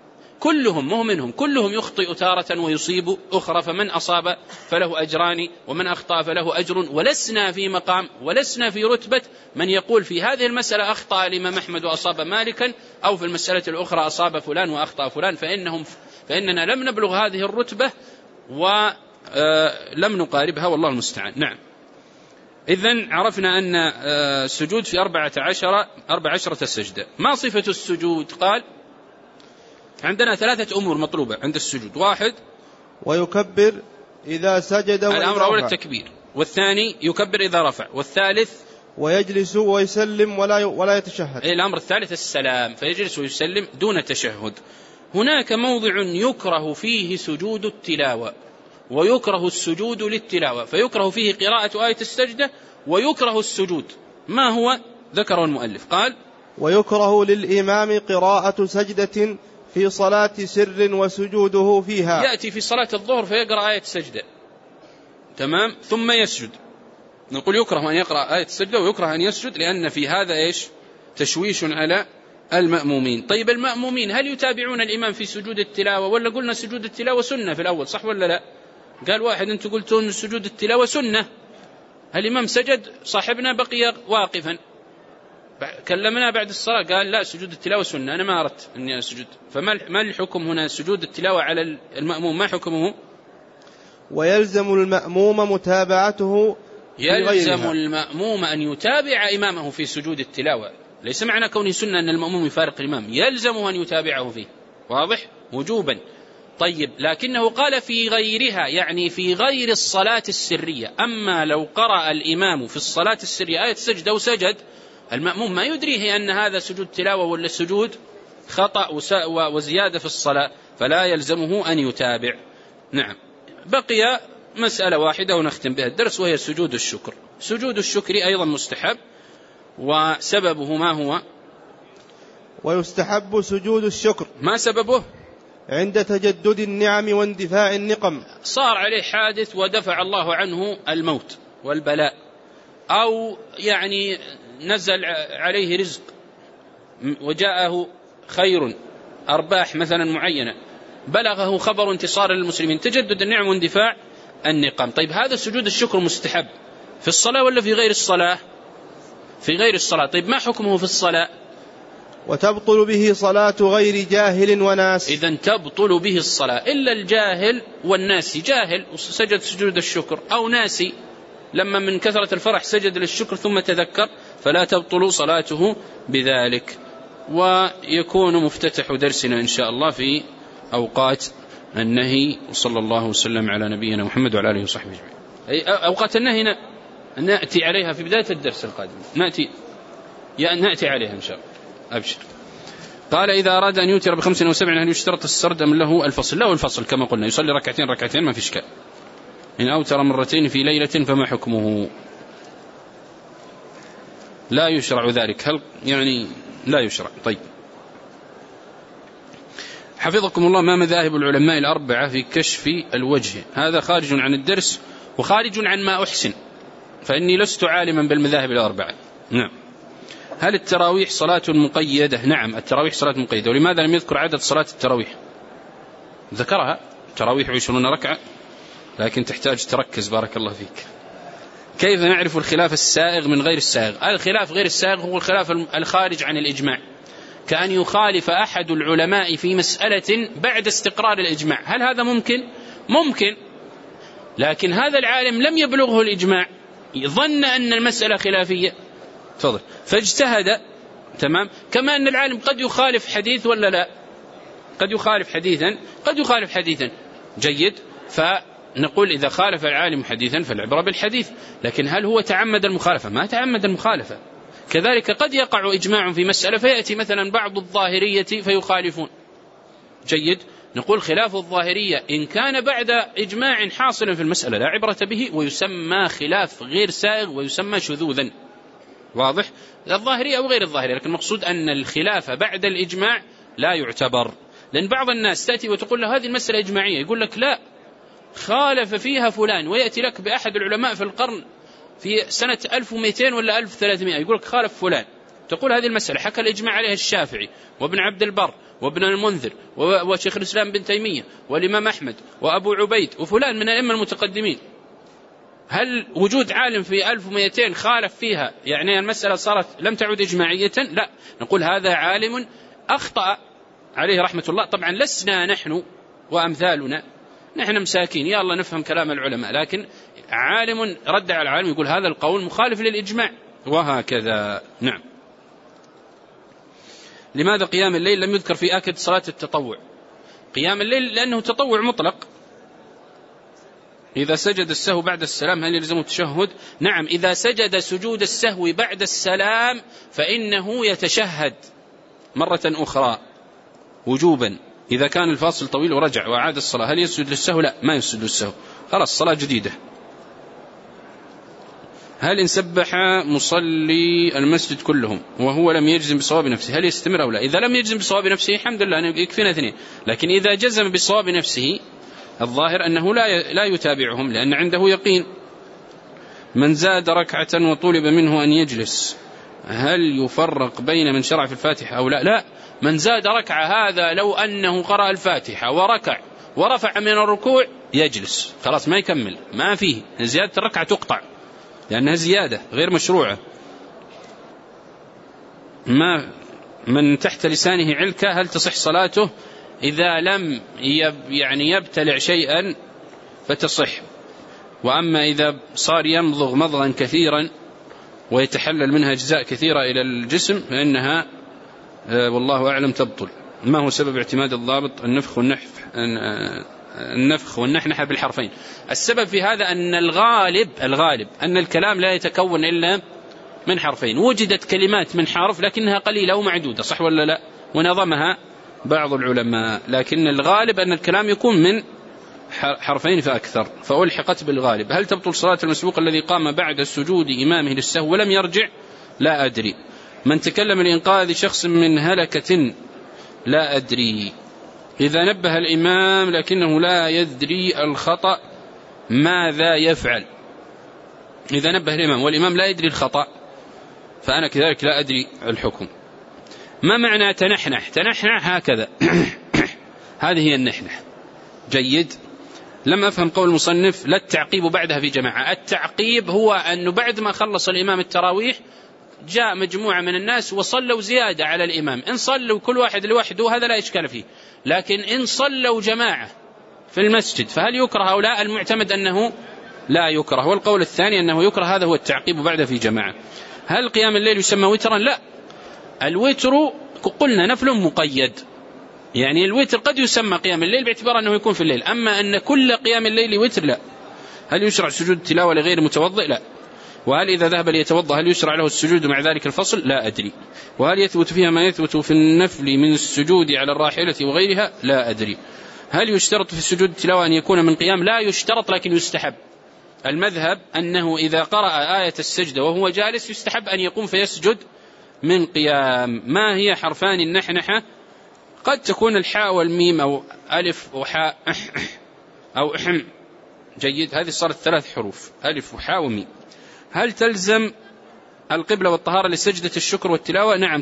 كلهم يخطئ تارة ويصيب أخرى، فمن أصاب فله أجران ومن أخطأ فله أجر، ولسنا في مقام ولسنا في رتبة من يقول في هذه المسألة أخطأ الإمام أحمد وأصاب مالكا، أو في المسألة الأخرى أصاب فلان وأخطأ فلان، فإننا لم نبلغ هذه الرتبة ولم نقاربها، والله المستعان. نعم. إذن عرفنا أن السجود في 14 سجدة. ما صفة السجود؟ قال عندنا 3 أمور مطلوبة عند السجود. 1 ويكبر إذا سجد الأمر أول التكبير، والثاني يكبر إذا رفع، والثالث ويجلس ويسلم ولا يتشهد. الأمر الثالث السلام، فيجلس ويسلم دون تشهد. هناك موضع يكره فيه سجود التلاوة، ويكره السجود للتلاوة، فيكره فيه قراءة آية السجدة ويكره السجود. ما هو؟ ذكره المؤلف قال ويكره للإمام قراءة سجدة في صلاة سر وسجوده فيها. يأتي في صلاة الظهر فيقرأ آية السجدة، تمام، ثم يسجد. نقول يكره أن يقرأ آية السجدة ويكره أن يسجد، لأن في هذا إيش؟ تشويش على المأمومين. طيب المأمومين هل يتابعون الإمام في سجود التلاوة، ولا قلنا سجود التلاوة سنة في الأول، صح ولا لا؟ قال واحد أنتم قلتون سجود التلاوة سنة، الإمام سجد صاحبنا بقي واقفا، كلمنا بعد الصلاة قال لا سجود التلاوة سنة، أنا ما أردت أني أسجد. فما الحكم هنا؟ سجود التلاوة على المأموم ما حكمه؟ ويلزم المأموم متابعته. يلزم المأموم أن يتابع إمامه في سجود التلاوة، ليس معنى كونه سنة أن المأموم يفارق الإمام، يلزم أن يتابعه فيه، واضح؟ وجوبا. طيب لكنه قال في غيرها، يعني في غير الصلاة السرية. أما لو قرأ الإمام في الصلاة السرية آية السجدة وسجد، المأموم ما يدريه أن هذا سجود تلاوة ولا سجود خطأ وزيادة في الصلاة، فلا يلزمه أن يتابع. نعم. بقي مسألة واحدة ونختم بها الدرس، وهي سجود الشكر. سجود الشكر أيضا مستحب، وسببه ما هو؟ ويستحب سجود الشكر. ما سببه؟ عند تجدد النعم واندفاع النقم. صار عليه حادث ودفع الله عنه الموت والبلاء، أو يعني نزل عليه رزق وجاءه خير، أرباح مثلا معينة، بلغه خبر انتصار للمسلمين، تجدد النعم واندفاع النقم. طيب هذا سجود الشكر مستحب في الصلاة ولا في غير الصلاة؟ في غير الصلاة. طيب ما حكمه في الصلاة؟ وتبطل به صلاة غير جاهل وناس. إذن تبطل به الصلاة، إلا الجاهل والناسي. جاهل وسجد سجود الشكر، أو ناسي لما من كثرة الفرح سجد للشكر ثم تذكر، فلا تبطل صلاته بذلك. ويكون مفتتح درسنا إن شاء الله في أوقات النهي، وصلى الله وسلم على نبينا محمد وعلى آله وصحبه أجمعين. أوقات النهي نأتي عليها في بداية الدرس القادم، نأتي عليها إن شاء الله. أبشر. قال إذا أراد أن يوتر ب5 أو 7 هل يشترط السرد أم له الفصل؟ له الفصل كما قلنا، يصلي ركعتين ما في إشكال. إن أوتر مرتين في ليلة فما حكمه؟ لا يشرع ذلك. هل يعني لا يشرع؟ طيب حفظكم الله، ما مذاهب العلماء الأربعة في كشف الوجه؟ هذا خارج عن الدرس وخارج عن ما أحسن، فإني لست عالما بالمذاهب الأربعة. نعم. هل التراويح صلاة مقيدة؟ نعم التراويح صلاة مقيدة. ولماذا لم يذكر عدد صلاة التراويح؟ ذكرها، تراويح 20 ركعة، لكن تحتاج تركز بارك الله فيك. كيف نعرف الخلاف السائغ من غير السائغ؟ الخلاف غير السائغ هو الخلاف الخارج عن الإجماع، كأن يخالف أحد العلماء في مسألة بعد استقرار الإجماع. هل هذا ممكن؟ ممكن، لكن هذا العالم لم يبلغه الإجماع، ظن أن المسألة خلافية تفضل فاجتهد، تمام. كما أن العالم قد يخالف حديث ولا لا؟ قد يخالف حديثا جيد، فنقول إذا خالف العالم حديثا فالعبرة بالحديث. لكن هل هو تعمد المخالفة؟ ما تعمد المخالفة. كذلك قد يقع إجماع في مسألة فيأتي مثلا بعض الظاهرية فيخالفون، جيد، نقول خلاف الظاهرية إن كان بعد إجماع حاصل في المسألة لا عبرة به، ويسمى خلاف غير سائغ ويسمى شذوذا، واضح؟ الظاهرية أو غير الظاهرية، لكن المقصود أن الخلاف بعد الإجماع لا يعتبر. لأن بعض الناس تأتي وتقول له هذه المسألة إجماعية، يقول لك لا خالف فيها فلان، ويأتي لك بأحد العلماء في القرن في سنة 1200 ولا 1300 يقول لك خالف فلان، تقول هذه المسألة حكى الإجماع عليها الشافعي وابن عبد البر وابن المنذر وشيخ الإسلام بن تيمية والإمام أحمد وأبو عبيد وفلان من الأئمة المتقدمين. هل وجود عالم في 1200 خالف فيها يعني المسألة صارت لم تعد إجماعية؟ لا، نقول هذا عالم أخطأ عليه رحمة الله. طبعا لسنا نحن وأمثالنا، نحن مساكين يا الله نفهم كلام العلماء، لكن عالم رد على العالم يقول هذا القول مخالف للإجماع، وهكذا. نعم. لماذا قيام الليل لم يذكر في آكد صلاة التطوع؟ قيام الليل لأنه تطوع مطلق. إذا سجد السهو بعد السلام هل يلزمه التشهد؟ نعم، إذا سجد سجود السهو بعد السلام فإنه يتشهد مرة أخرى وجوبا. إذا كان الفاصل طويل ورجع وأعاد الصلاة هل يسجد للسهو؟ لا، ما يسجد للسهو، خلاص صلاة جديدة. هل إن سبح مصلي المسجد كلهم وهو لم يجزم بصواب نفسه هل يستمر أو لا؟ إذا لم يجزم بصواب نفسه الحمد لله يكفينا 2، لكن إذا جزم بصواب نفسه الظاهر أنه لا يتابعهم لأن عنده يقين. من زاد ركعة وطلب منه أن يجلس هل يفرق بين من شرع في الفاتحة أو لا؟ لا، من زاد ركعة هذا لو أنه قرأ الفاتحة وركع ورفع من الركوع يجلس، خلاص ما يكمل، ما فيه زيادة الركعة تقطع لأنها زيادة غير مشروعة. ما من تحت لسانه علكة هل تصح صلاته؟ إذا لم يبتلع شيئا فتصح، وأما إذا صار يمضغ مضغا كثيرا ويتحلل منها أجزاء كثيرة إلى الجسم فإنها والله أعلم تبطل. ما هو سبب اعتماد الضابط النفخ والنحنحة بالحرفين؟ السبب في هذا أن الغالب أن الكلام لا يتكون إلا من حرفين، وجدت كلمات من حرف لكنها قليلة ومعدودة، صح ولا لا؟ ونظمها بعض العلماء، لكن الغالب أن الكلام يكون من حرفين فأكثر، فألحقت بالغالب. هل تبطل صلاة المسبوق الذي قام بعد السجود إمامه للسهو ولم يرجع؟ لا أدري. من تكلم لإنقاذ شخص من هلكة؟ لا أدري. إذا نبه الإمام لكنه لا يدري الخطأ ماذا يفعل؟ إذا نبه الإمام والإمام لا يدري الخطأ فأنا كذلك لا أدري الحكم. ما معنى تنحنح؟ تنحنح هكذا هذه هي النحنح. جيد. لم أفهم قول المصنف لا التعقيب بعدها في جماعة. التعقيب هو أنه بعد ما خلص الإمام التراويح جاء مجموعة من الناس وصلوا زيادة على الإمام، إن صلوا كل واحد لوحده هذا لا إشكال فيه، لكن إن صلوا جماعة في المسجد فهل يكره أو لا؟ المعتمد أنه لا يكره، والقول الثاني أنه يكره، هذا هو التعقيب بعد في جماعة. هل قيام الليل يسمى وترا؟ لا، الوتر قلنا نفل مقيد، يعني الوتر قد يسمى قيام الليل باعتبار أنه يكون في الليل، أما أن كل قيام الليل وتر لا. هل يشرع سجود التلاوة لغير متوضئ؟ لا. وهل إذا ذهب ليتوضأ هل يشرع له السجود مع ذلك الفصل؟ لا أدري. وهل يثبت فيها ما يثبت في النفل من السجود على الراحلة وغيرها؟ لا أدري. هل يشترط في السجود التلاوة أن يكون من قيام؟ لا يشترط لكن يستحب. المذهب أنه إذا قرأ آية السجدة وهو جالس يستحب أن يقوم فيسجد من قيام. ما هي حرفان النحنحة؟ قد تكون الحاء والميم أو ألف وحاء أو أحم. جيد، هذه صارت 3 حروف، ألف وحاء وميم. هل تلزم القبلة والطهارة لسجدة الشكر والتلاوة؟ نعم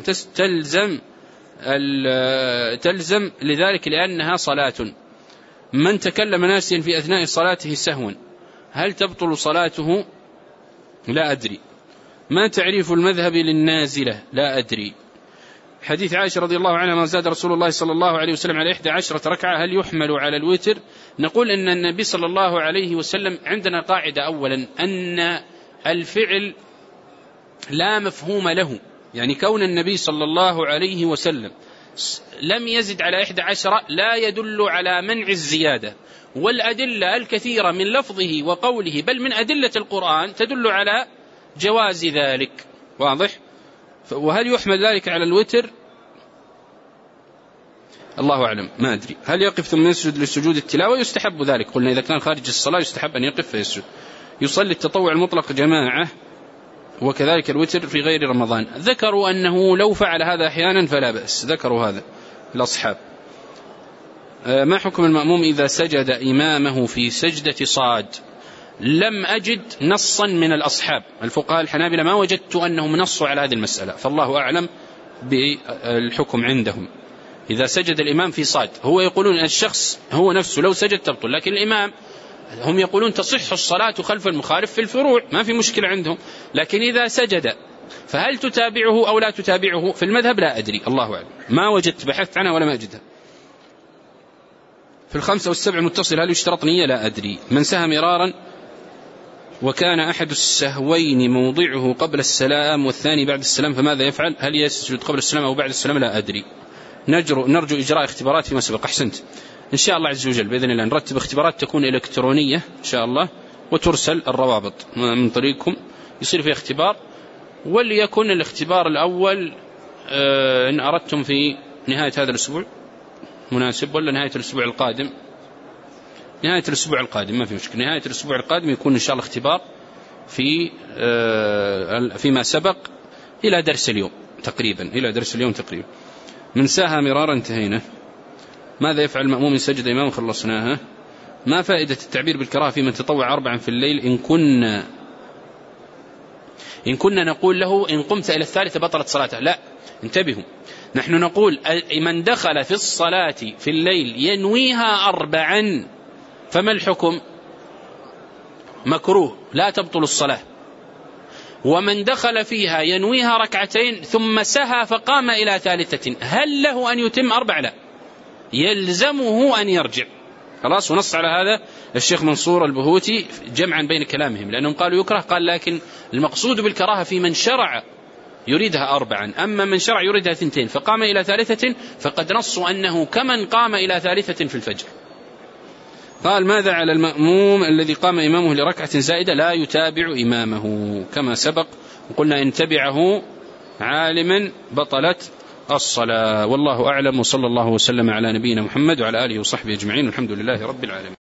تلزم لذلك لأنها صلاة. من تكلم ناسيا في أثناء صلاته سهوا هل تبطل صلاته؟ لا أدري. ما تعريف المذهب للنازلة؟ لا أدري. حديث عائشة رضي الله عنها ما زاد رسول الله صلى الله عليه وسلم على 11 ركعة هل يحمل على الوتر؟ نقول أن النبي صلى الله عليه وسلم عندنا قاعدة أولا أن الفعل لا مفهوم له، يعني كون النبي صلى الله عليه وسلم لم يزد على 11 لا يدل على منع الزيادة، والأدلة الكثيرة من لفظه وقوله بل من أدلة القرآن تدل على جواز ذلك. واضح؟ وهل يحمل ذلك على الوتر؟ الله أعلم، ما أدري. هل يقف ثم يسجد لسجود التلاوة؟ يستحب ذلك، قلنا إذا كان خارج الصلاة يستحب أن يقف فيسجد. يصلي التطوع المطلق جماعة وكذلك الوتر في غير رمضان. ذكروا أنه لو فعل هذا أحيانا فلا بأس، ذكروا هذا الأصحاب. ما حكم المأموم إذا سجد إمامه في سجدة صاد؟ لم أجد نصا من الأصحاب الفقهاء الحنابلة، ما وجدت أنهم نصوا على هذه المسألة، فالله أعلم بالحكم عندهم. إذا سجد الإمام في صاد هو يقولون الشخص هو نفسه لو سجد تبطل، لكن الإمام هم يقولون تصح الصلاة خلف المخالف في الفروع، ما في مشكلة عندهم، لكن إذا سجد فهل تتابعه أو لا تتابعه؟ في المذهب لا أدري، الله أعلم، ما وجدت، بحثت عنها ولا ما أجدها. في 5 و7 متصل هل يشترط نية؟ لا أدري. من سهم مرارا وكان أحد السهوين موضعه قبل السلام والثاني بعد السلام فماذا يفعل؟ هل يسجد قبل السلام أو بعد السلام؟ لا أدري. نرجو إجراء اختبارات فيما سبق. أحسنت. إن شاء الله عز وجل بإذن الله نرتب اختبارات تكون إلكترونية إن شاء الله، وترسل الروابط من طريقكم يصير فيها اختبار. وليكن الاختبار الأول إن أردتم في نهاية هذا الأسبوع مناسب، ولا نهاية الأسبوع القادم؟ نهاية الأسبوع القادم ما في مشكلة. نهاية الأسبوع القادم يكون إن شاء الله اختبار فيما سبق إلى درس اليوم تقريبا، إلى درس اليوم تقريبا. من ساها مرارا انتهينا. ماذا يفعل المأموم إن سجد إمام خلصناها؟ ما فائدة التعبير بالكراهة في من تطوع 4 في الليل إن كنا نقول له إن قمت إلى 3 بطلت صلاته؟ لا، انتبهوا، نحن نقول من دخل في الصلاة في الليل ينويها 4 فما الحكم؟ مكروه لا تبطل الصلاة. ومن دخل فيها ينويها 2 ثم سهى فقام إلى 3 هل له أن يتم 4؟ لا، يلزمه أن يرجع. خلاص. ونص على هذا الشيخ منصور البهوتي جمعا بين كلامهم، لأنهم قالوا يكره، قال لكن المقصود بالكراهة في من شرع يريدها 4، أما من شرع يريدها 2 فقام إلى 3 فقد نصوا أنه كمن قام إلى 3 في الفجر. قال ماذا على المأموم الذي قام إمامه لركعة زائدة لا يتابع إمامه؟ كما سبق وقلنا إن تبعه عالما بطلت الصلاة. والله أعلم، وصلى الله وسلم على نبينا محمد وعلى آله وصحبه أجمعين، والحمد لله رب العالمين.